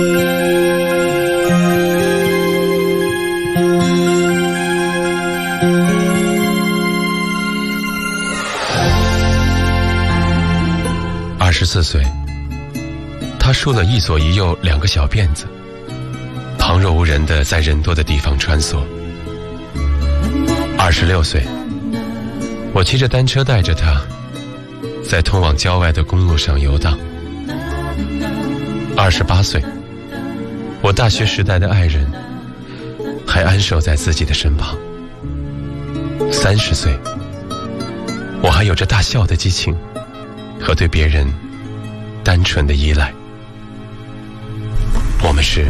24岁，他梳了一左一右2个小辫子，旁若无人地在人多的地方穿梭。26岁，我骑着单车带着他，在通往郊外的公路上游荡。28岁，我大学时代的爱人还安守在自己的身旁。30岁，我还有着大笑的激情和对别人单纯的依赖。我们是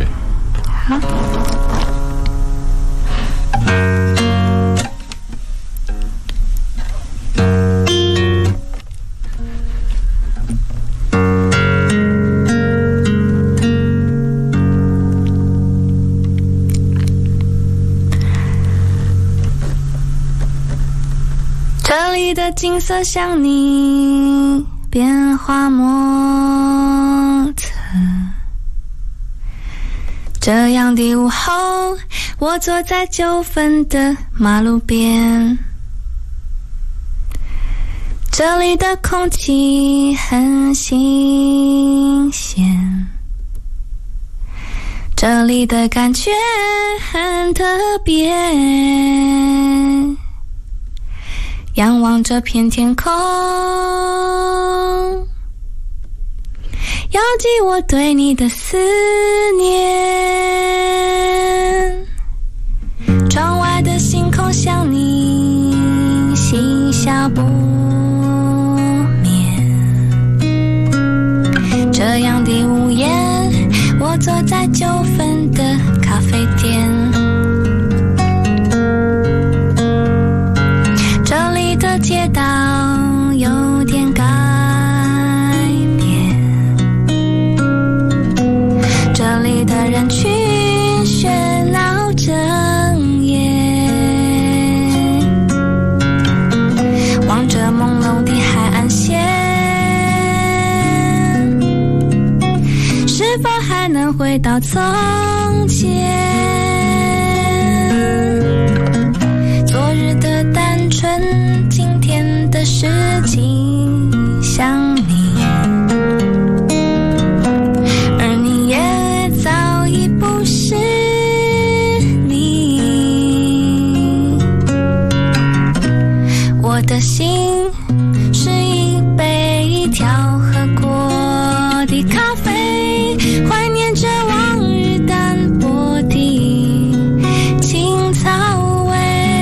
这里的景色像你变化莫测，这样的午后，我坐在9分的马路边，这里的空气很新鲜，这里的感觉很特别，仰望这片天空，遥寄我对你的思念。窗外的星空像你嬉笑不眠，这样的午夜，我坐在9分的咖啡店，这里的街道有点改变，这里的人群喧闹整夜，望着朦胧的海岸线，是否还能回到从前？昨日的单纯，今天的事情像你，而你也早已不是你。我的心是一杯调和过的咖啡，怀念着往日淡薄的青草味。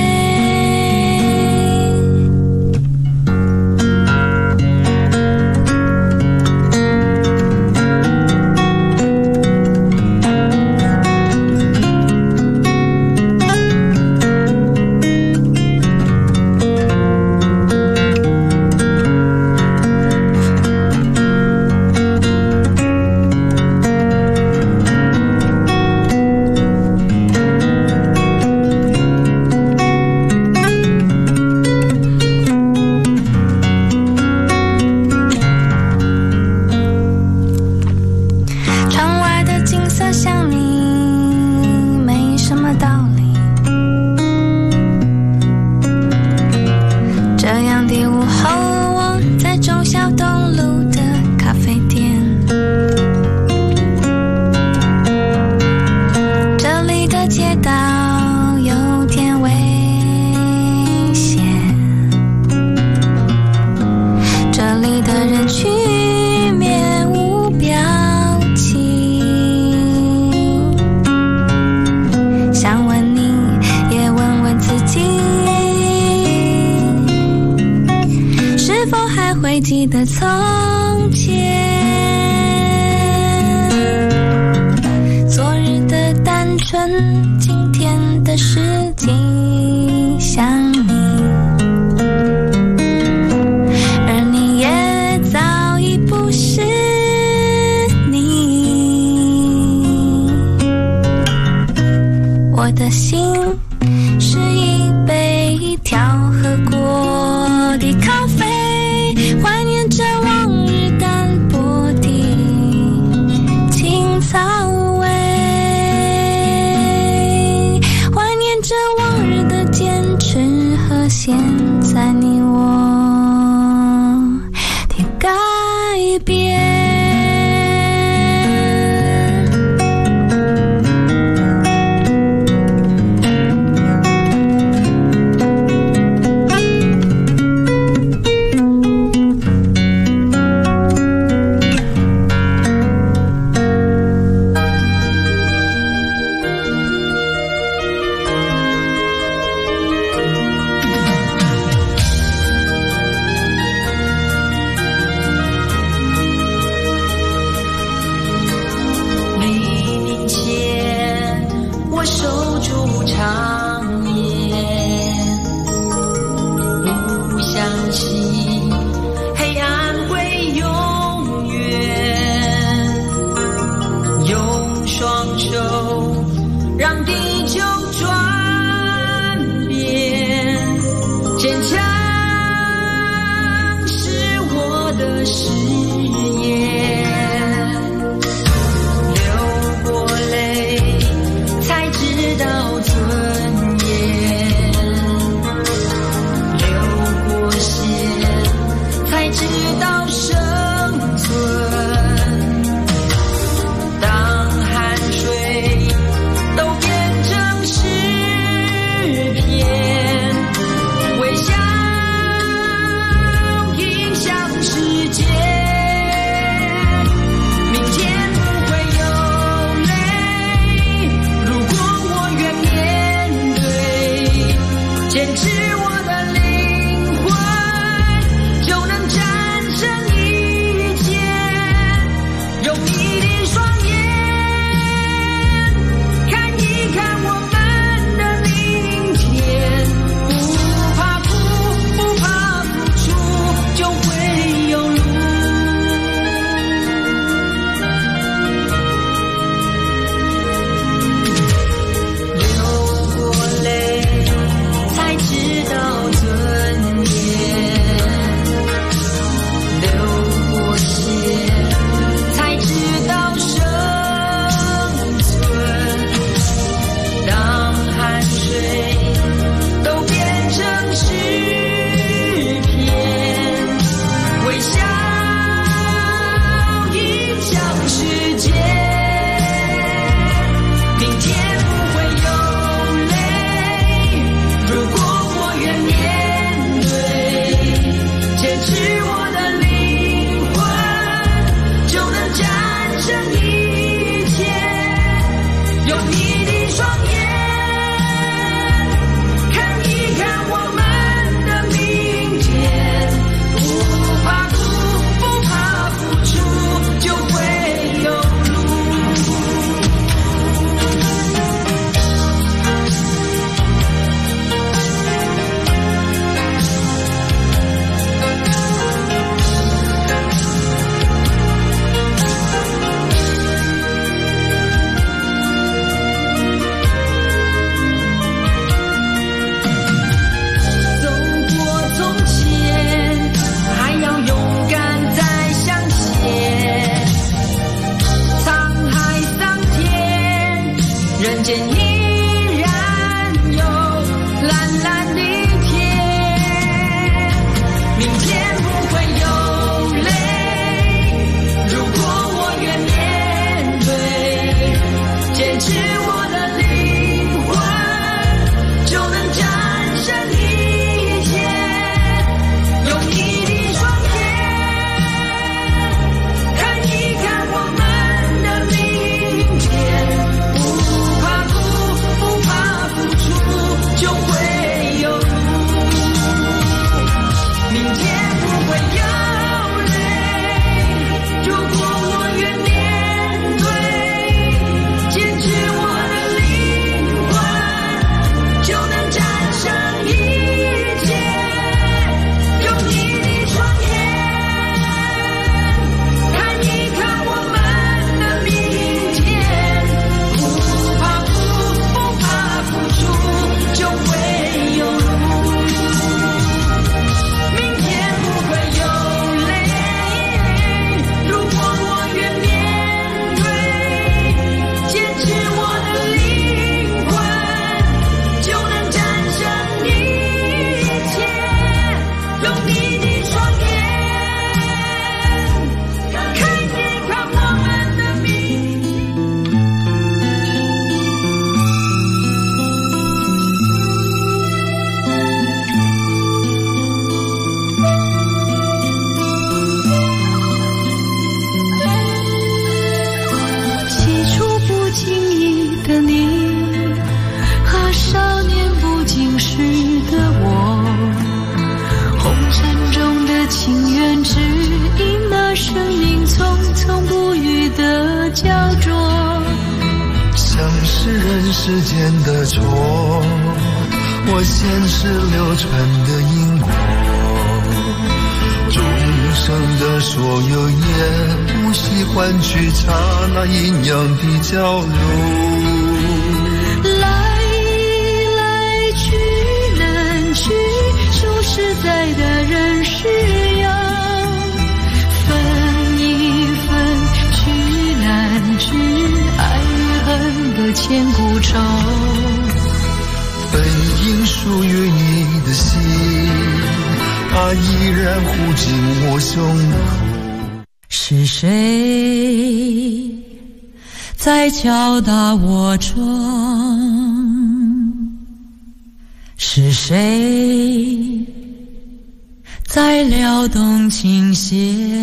窗外的景色像你，没什么道理。这样的午后，我在忠孝东路的咖啡店，这里的街道有点危险，这里的人群面无表情，想问你也问问自己，是否还会记得从前？昨日的单纯，今天的事情像你，而你也早已不是你。我的心是一杯调和过的咖啡，怀念着往日淡薄的青人间依然有蓝蓝的天，明天不会有泪。如果我愿面对，坚持我的灵魂，就能战胜一切。用你的双眼看一看我们的明天，不怕苦，不怕付出，就会有路。明天不会有泪。如果我愿面对，坚持我的灵魂，就能战胜一切。用你的双眼看一看我们的明天，不怕苦，不怕付出，就会有路。明天不会有泪。如果我愿面对，坚持我的灵魂，就能战胜一切。用你的双眼看一看我们的明天。起初不经意的你，和少年不经事的我，红尘中的情缘，指引了生命匆匆不语的焦灼。 像是人世间的错，我前世流传的因果，众生的所有也无需换取刹那阴阳的交流。 来来去难去，说实在的人是要分一分，去难去，爱与恨的千古愁。 本应属于你的心，它依然护紧我胸口。 是谁在敲打我窗？是谁在撩动琴弦？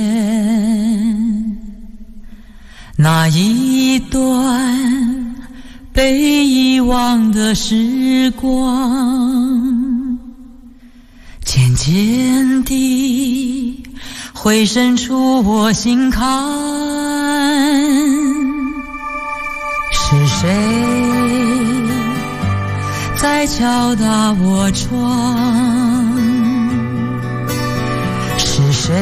那一段被遗忘的时光，渐渐地回渗出我心坎。是谁在敲打我窗？是谁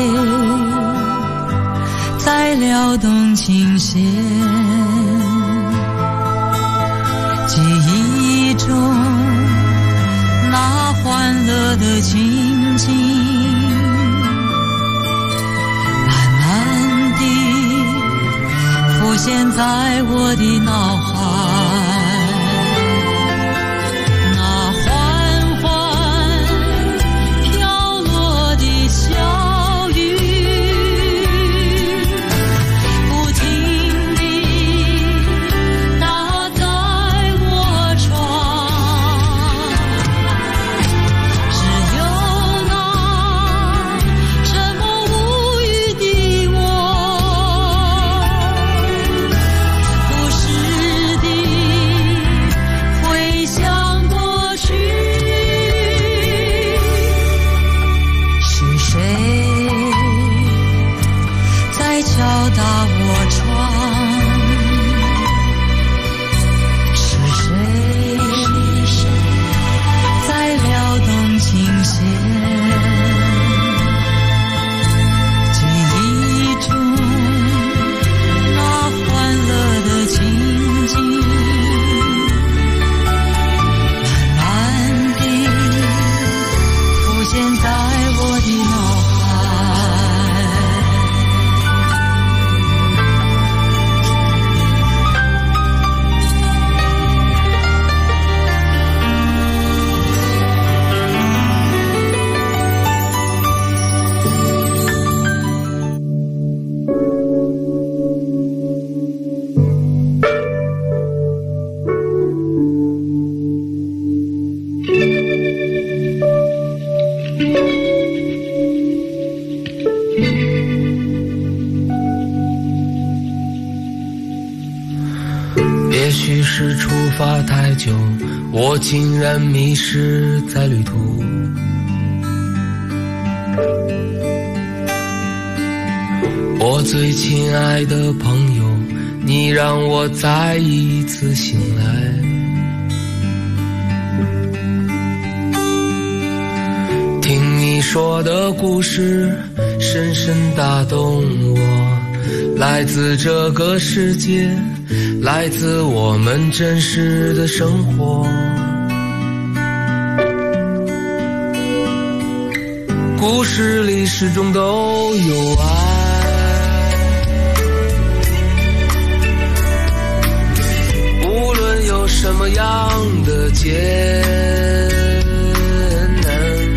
在撩动琴弦？记忆中那欢乐的情景，慢慢地浮现在我的脑海。那缓缓飘落的小雨，不停地打在我窗。只有那沉默无语的我，不时地也许是出发太久，我竟然迷失在旅途。我最亲爱的朋友，你让我再一次醒来。听你说的故事深深打动我，来自这个世界，来自我们真实的生活。故事里始终都有爱，无论有什么样的艰难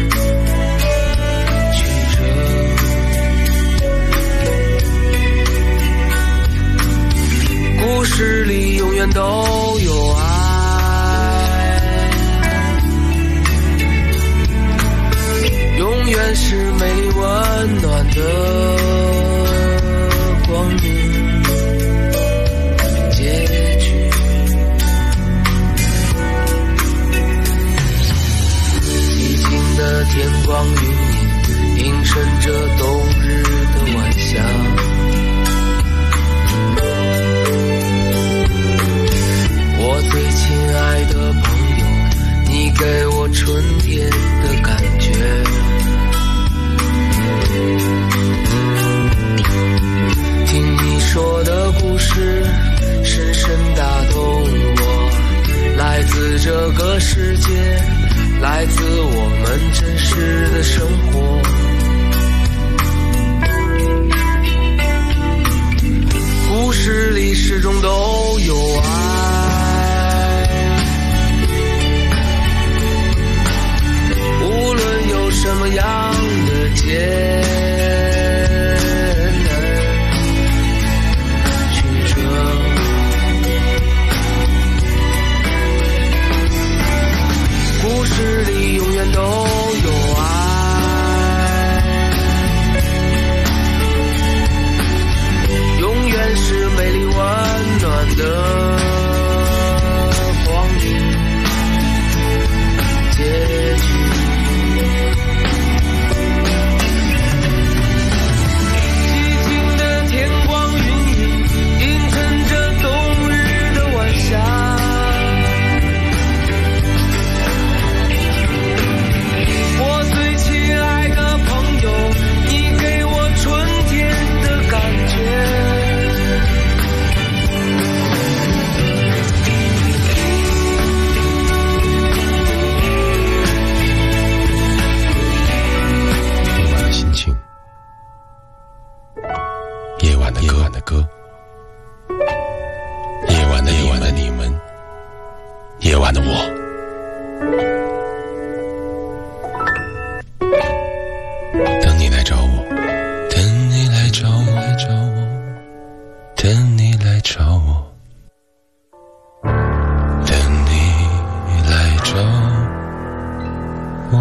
曲折，故事里永远都有爱，永远是美丽温暖的光明结局。寂静的天光云影映衬着冬日的晚霞，我最亲爱的朋友，你给我春天的感觉。听你说的故事深深打动我，来自这个世界，来自我们真实的生活。故事里始终都有爱，无论有什么样的艰难曲折，故事里永远都有爱，永远是美丽温暖的光明结局。 夜晚的我，等你来找我，等你来找我，等你来找我，等你来找我。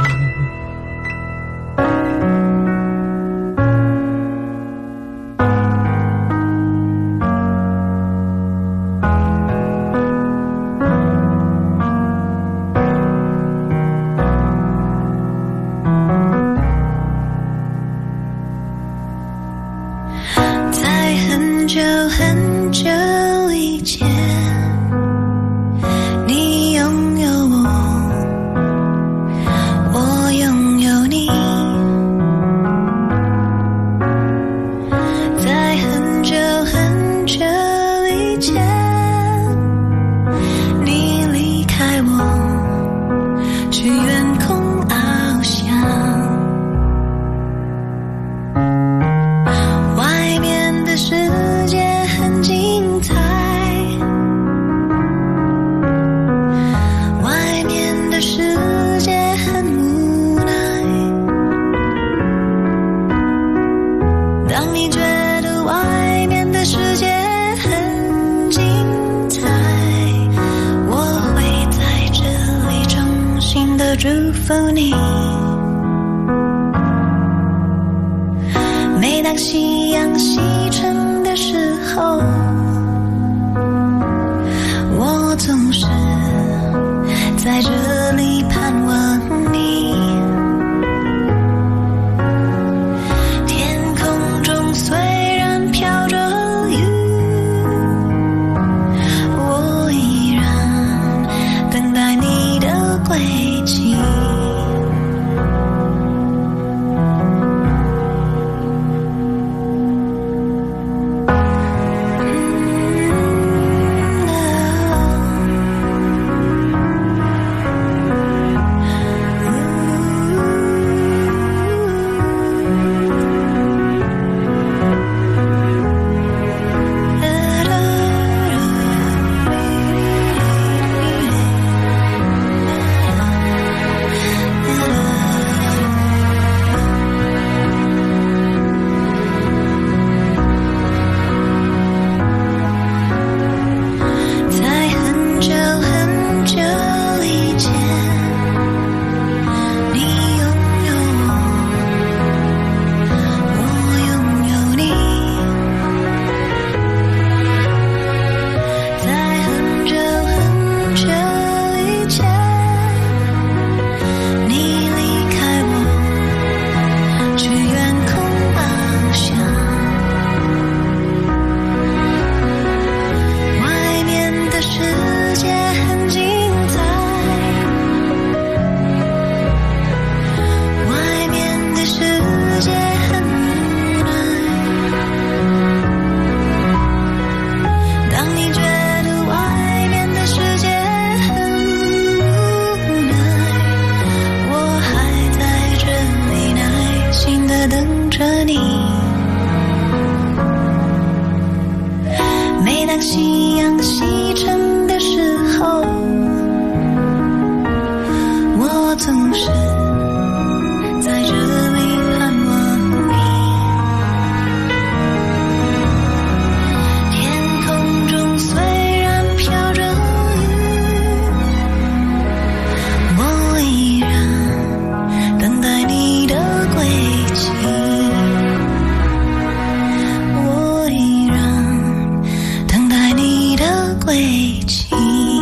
很久以前，你拥有我，我拥有你。在很久很久以前，你离开我，去远空翱翔。外面的世界很精彩，外面的世界很无奈。当你觉得外面的世界很精彩，我会在这里衷心的祝福你。每当夕阳西沉的时候， 当夕阳西沉的时候，我总是在这里盼望你。天空中虽然飘着雨，我依然等待你的归期。我依然等待你的归期。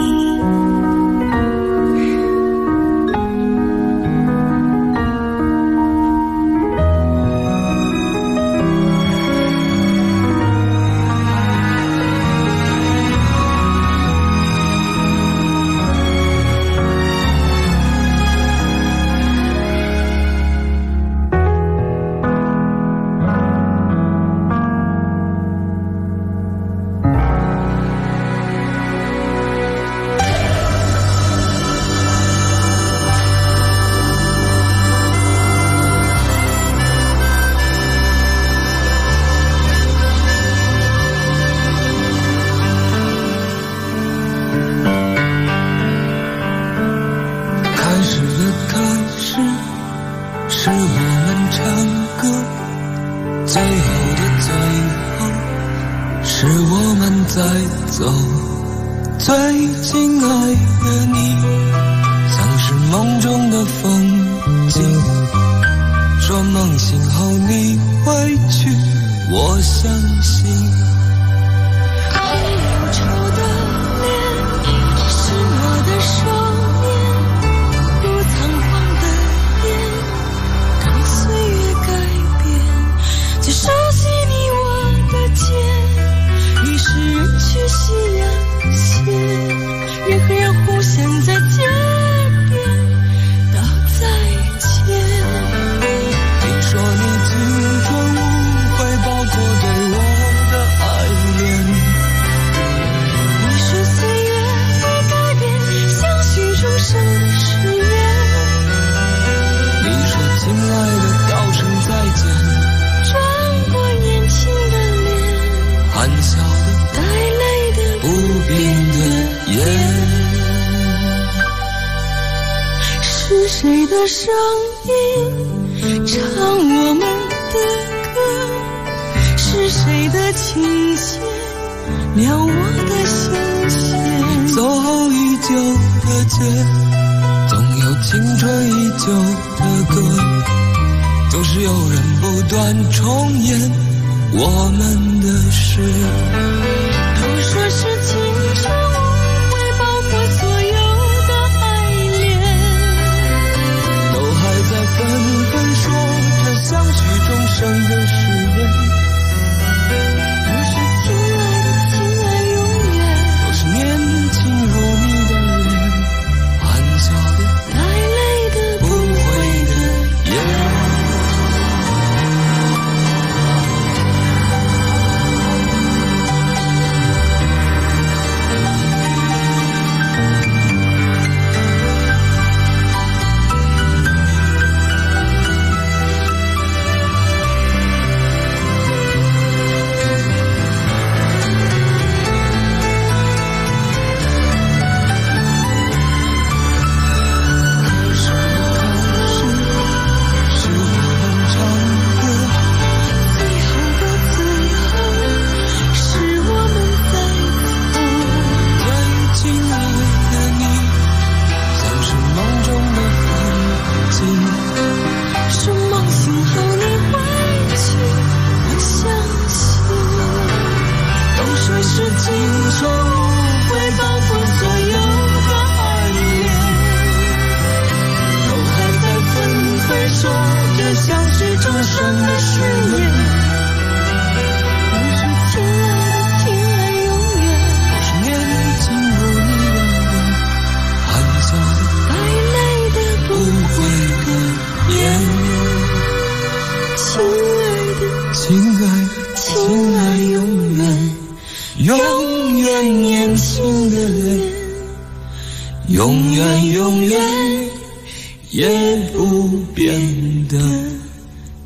永远永远也不变的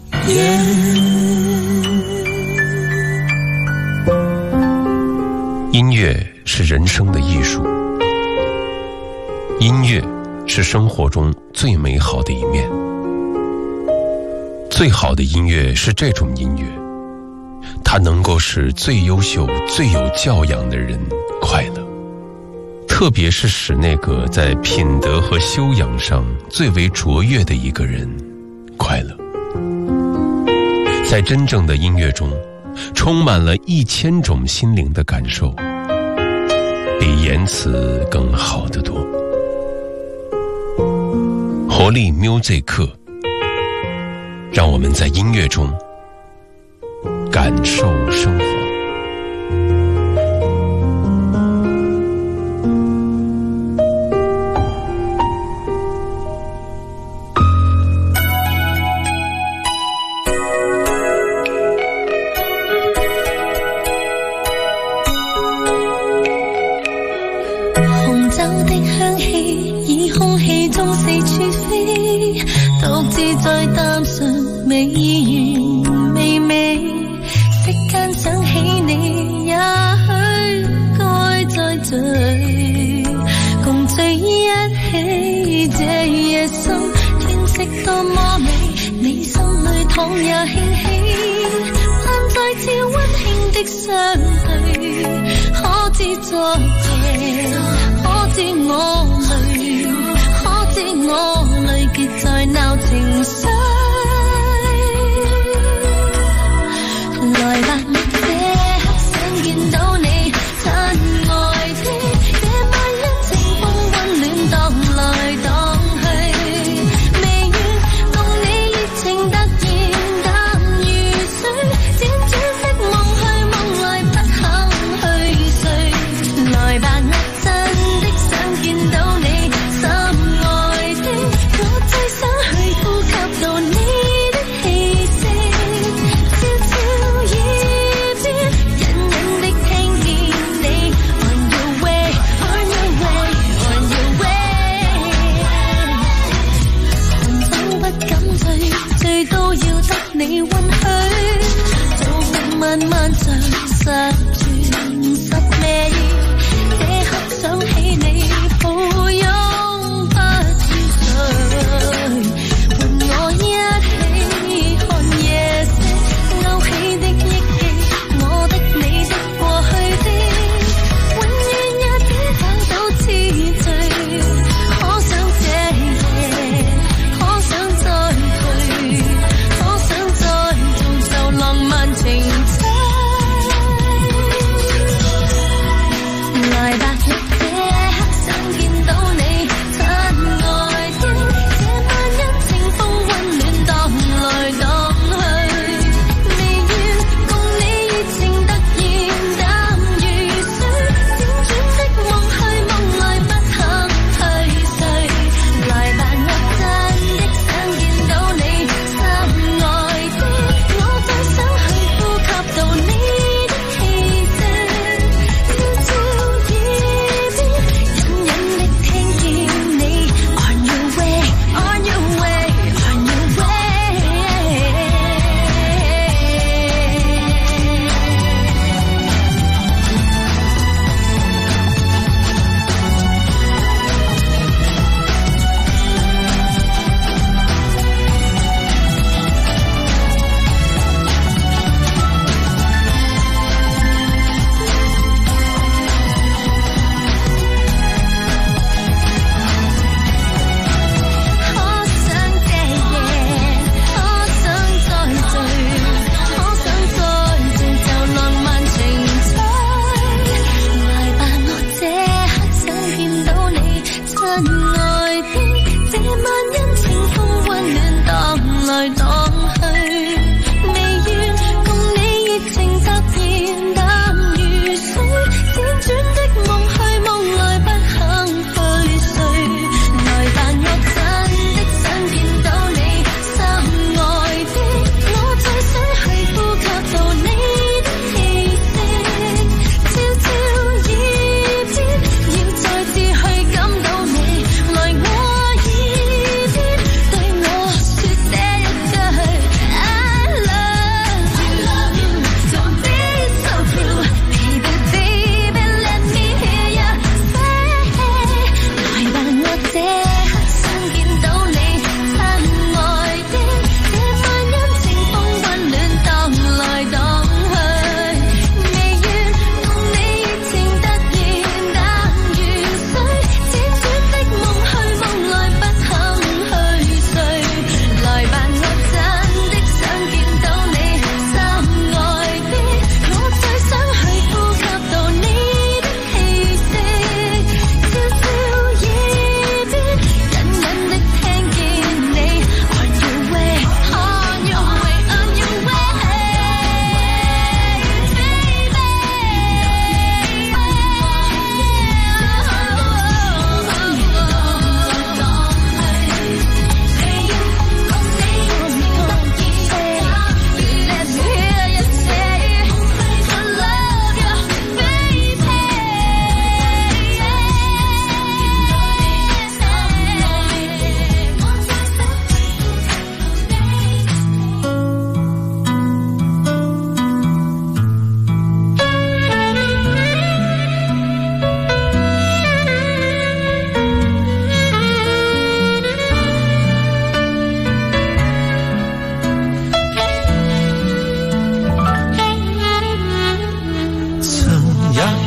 烟。 音乐是人生的艺术，音乐是生活中最美好的一面。最好的音乐是这种音乐，它能够使最优秀、最有教养的人快乐，特别是使那个在品德和修养上最为卓越的一个人快乐。在真正的音乐中，充满了1000种心灵的感受，比言辞更好得多。活力 Music 课，让我们在音乐中感受生活。 红酒的香氣以空氣中四處飛，獨自在淡純美完美美，息間想起你，也許該再聚，共聚一起。這夜深天色多麼美，你心裏倘也興起，盼再次溫馨的相對，可知昨夜，可知我淚，可知我淚結在鬧情緒。來吧，這刻想見到你，親愛的，這晚因情風溫暖蕩來蕩去，未願共你熱情突然淡如水，輾轉的夢去夢來不肯去睡。來吧，我真的想見到你，心愛的，我最想去呼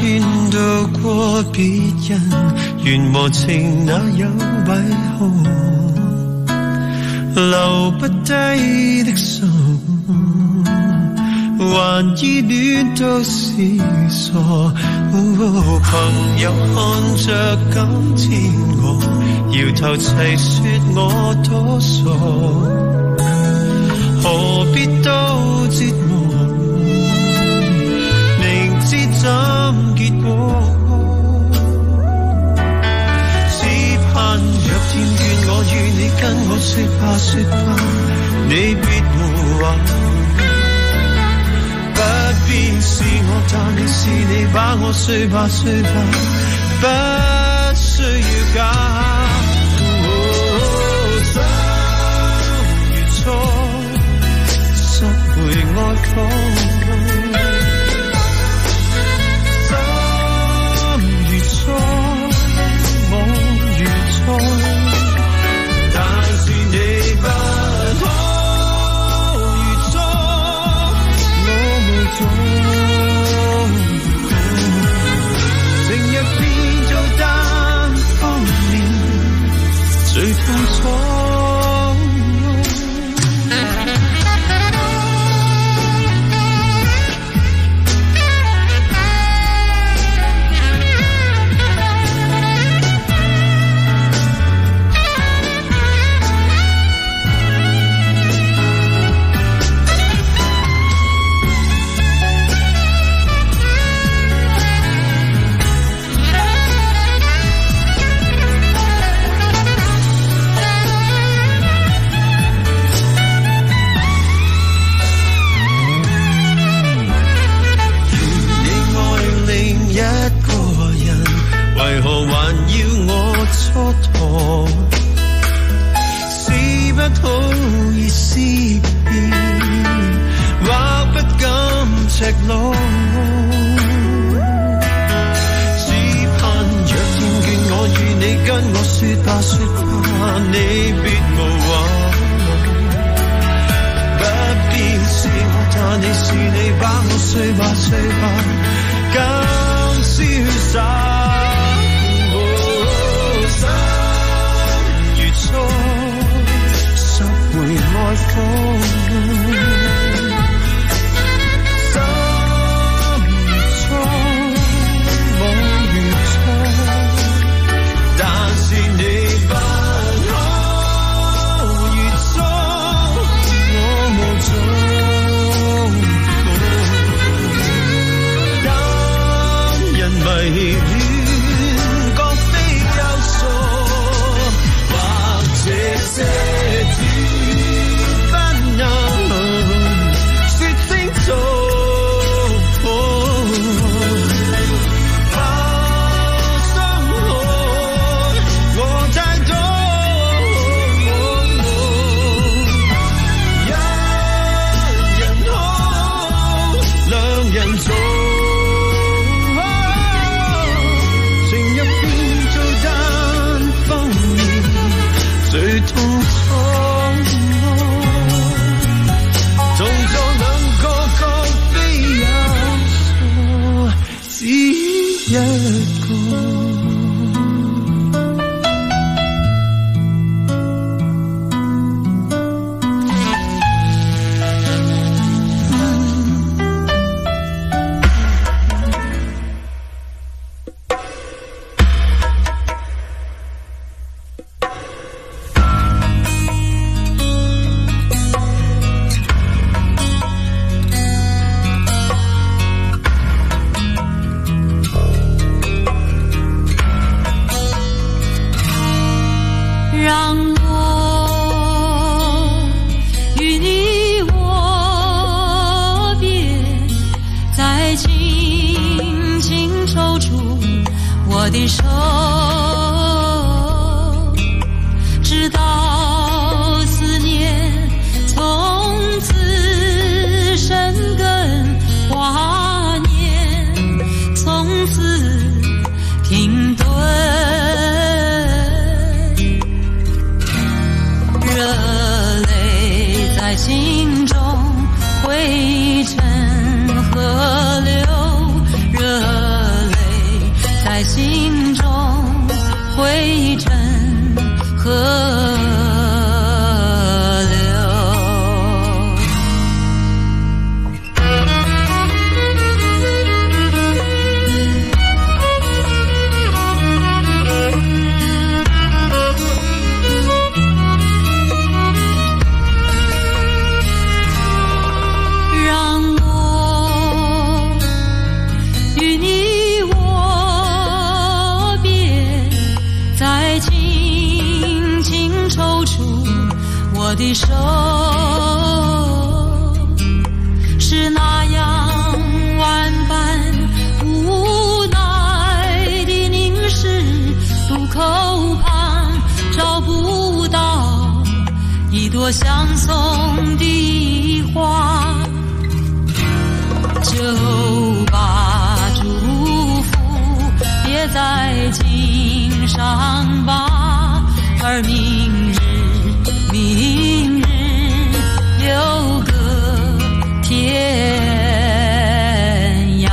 願渡過別人緣和情，哪有遺憾？留不低的心，還依戀都是傻。朋友看着感天我，搖頭齊說我多傻，何必都折磨？明知怎結果，只盼若天願我與你跟我說吧說吧，你別無話。不必是我，但你是你，把我睡吧睡吧，不需要假。三月初，拾回愛抱。三月初，我月初，但是你不可。成日變做單方面，最痛楚。為何還要我蹉跎？是不好意思，或不敢赤裸。只盼若天願我與你跟我說吧說吧，你別無話。不必是我，但你是你，把我睡吧睡吧，更瀟灑。三月初，拾回愛抱。三月初，我月初，但是你不可月初，我無種。單人迷戀。這段不能說清楚，怕傷害我太多。一人好，兩人做，情入變做單方面。最痛楚，動作兩個各非有錯，只一個。 灰尘河流，热泪我的手是那样万般无奈地凝视路口旁，找不到一朵相送的花，就把祝福别在襟上吧，而明日有个天涯。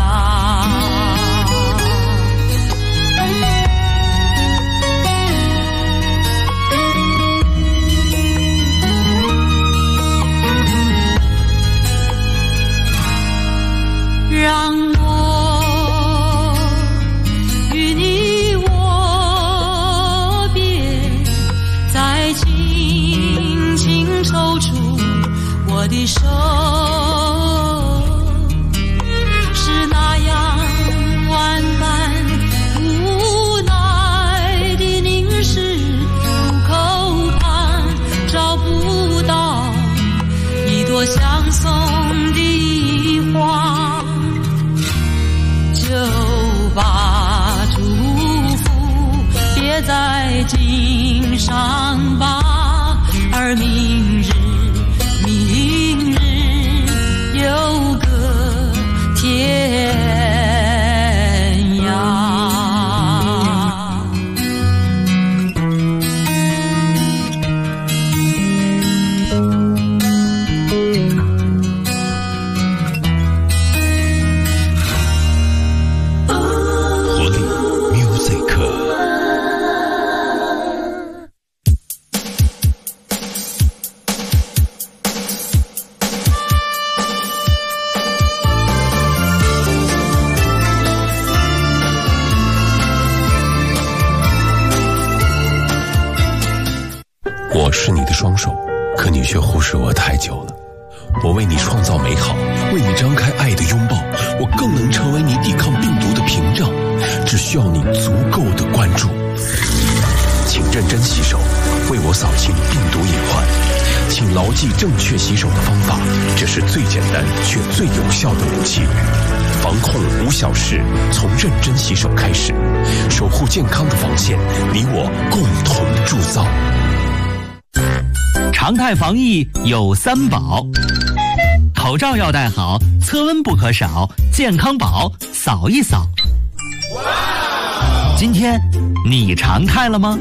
让我与你握别，再轻轻抽出我的手，是那样万般无奈地凝视路口旁，找不到一朵相送的花，就把祝福别在襟上吧，而明日有个天涯。 活力 Music。我是你的双手，可你却忽视我太久了。我为你创造美好，为你张开爱的拥抱，我更能成为你抵抗病毒的屏障，只需要你足够的关注。请认真洗手，为我扫清病毒隐患。请牢记正确洗手的方法，这是最简单却最有效的武器。防控无小事，从认真洗手开始，守护健康的防线，你我共同铸造。 常态防疫有3宝，口罩要戴好，测温不可少，健康宝扫一扫。今天你常态了吗？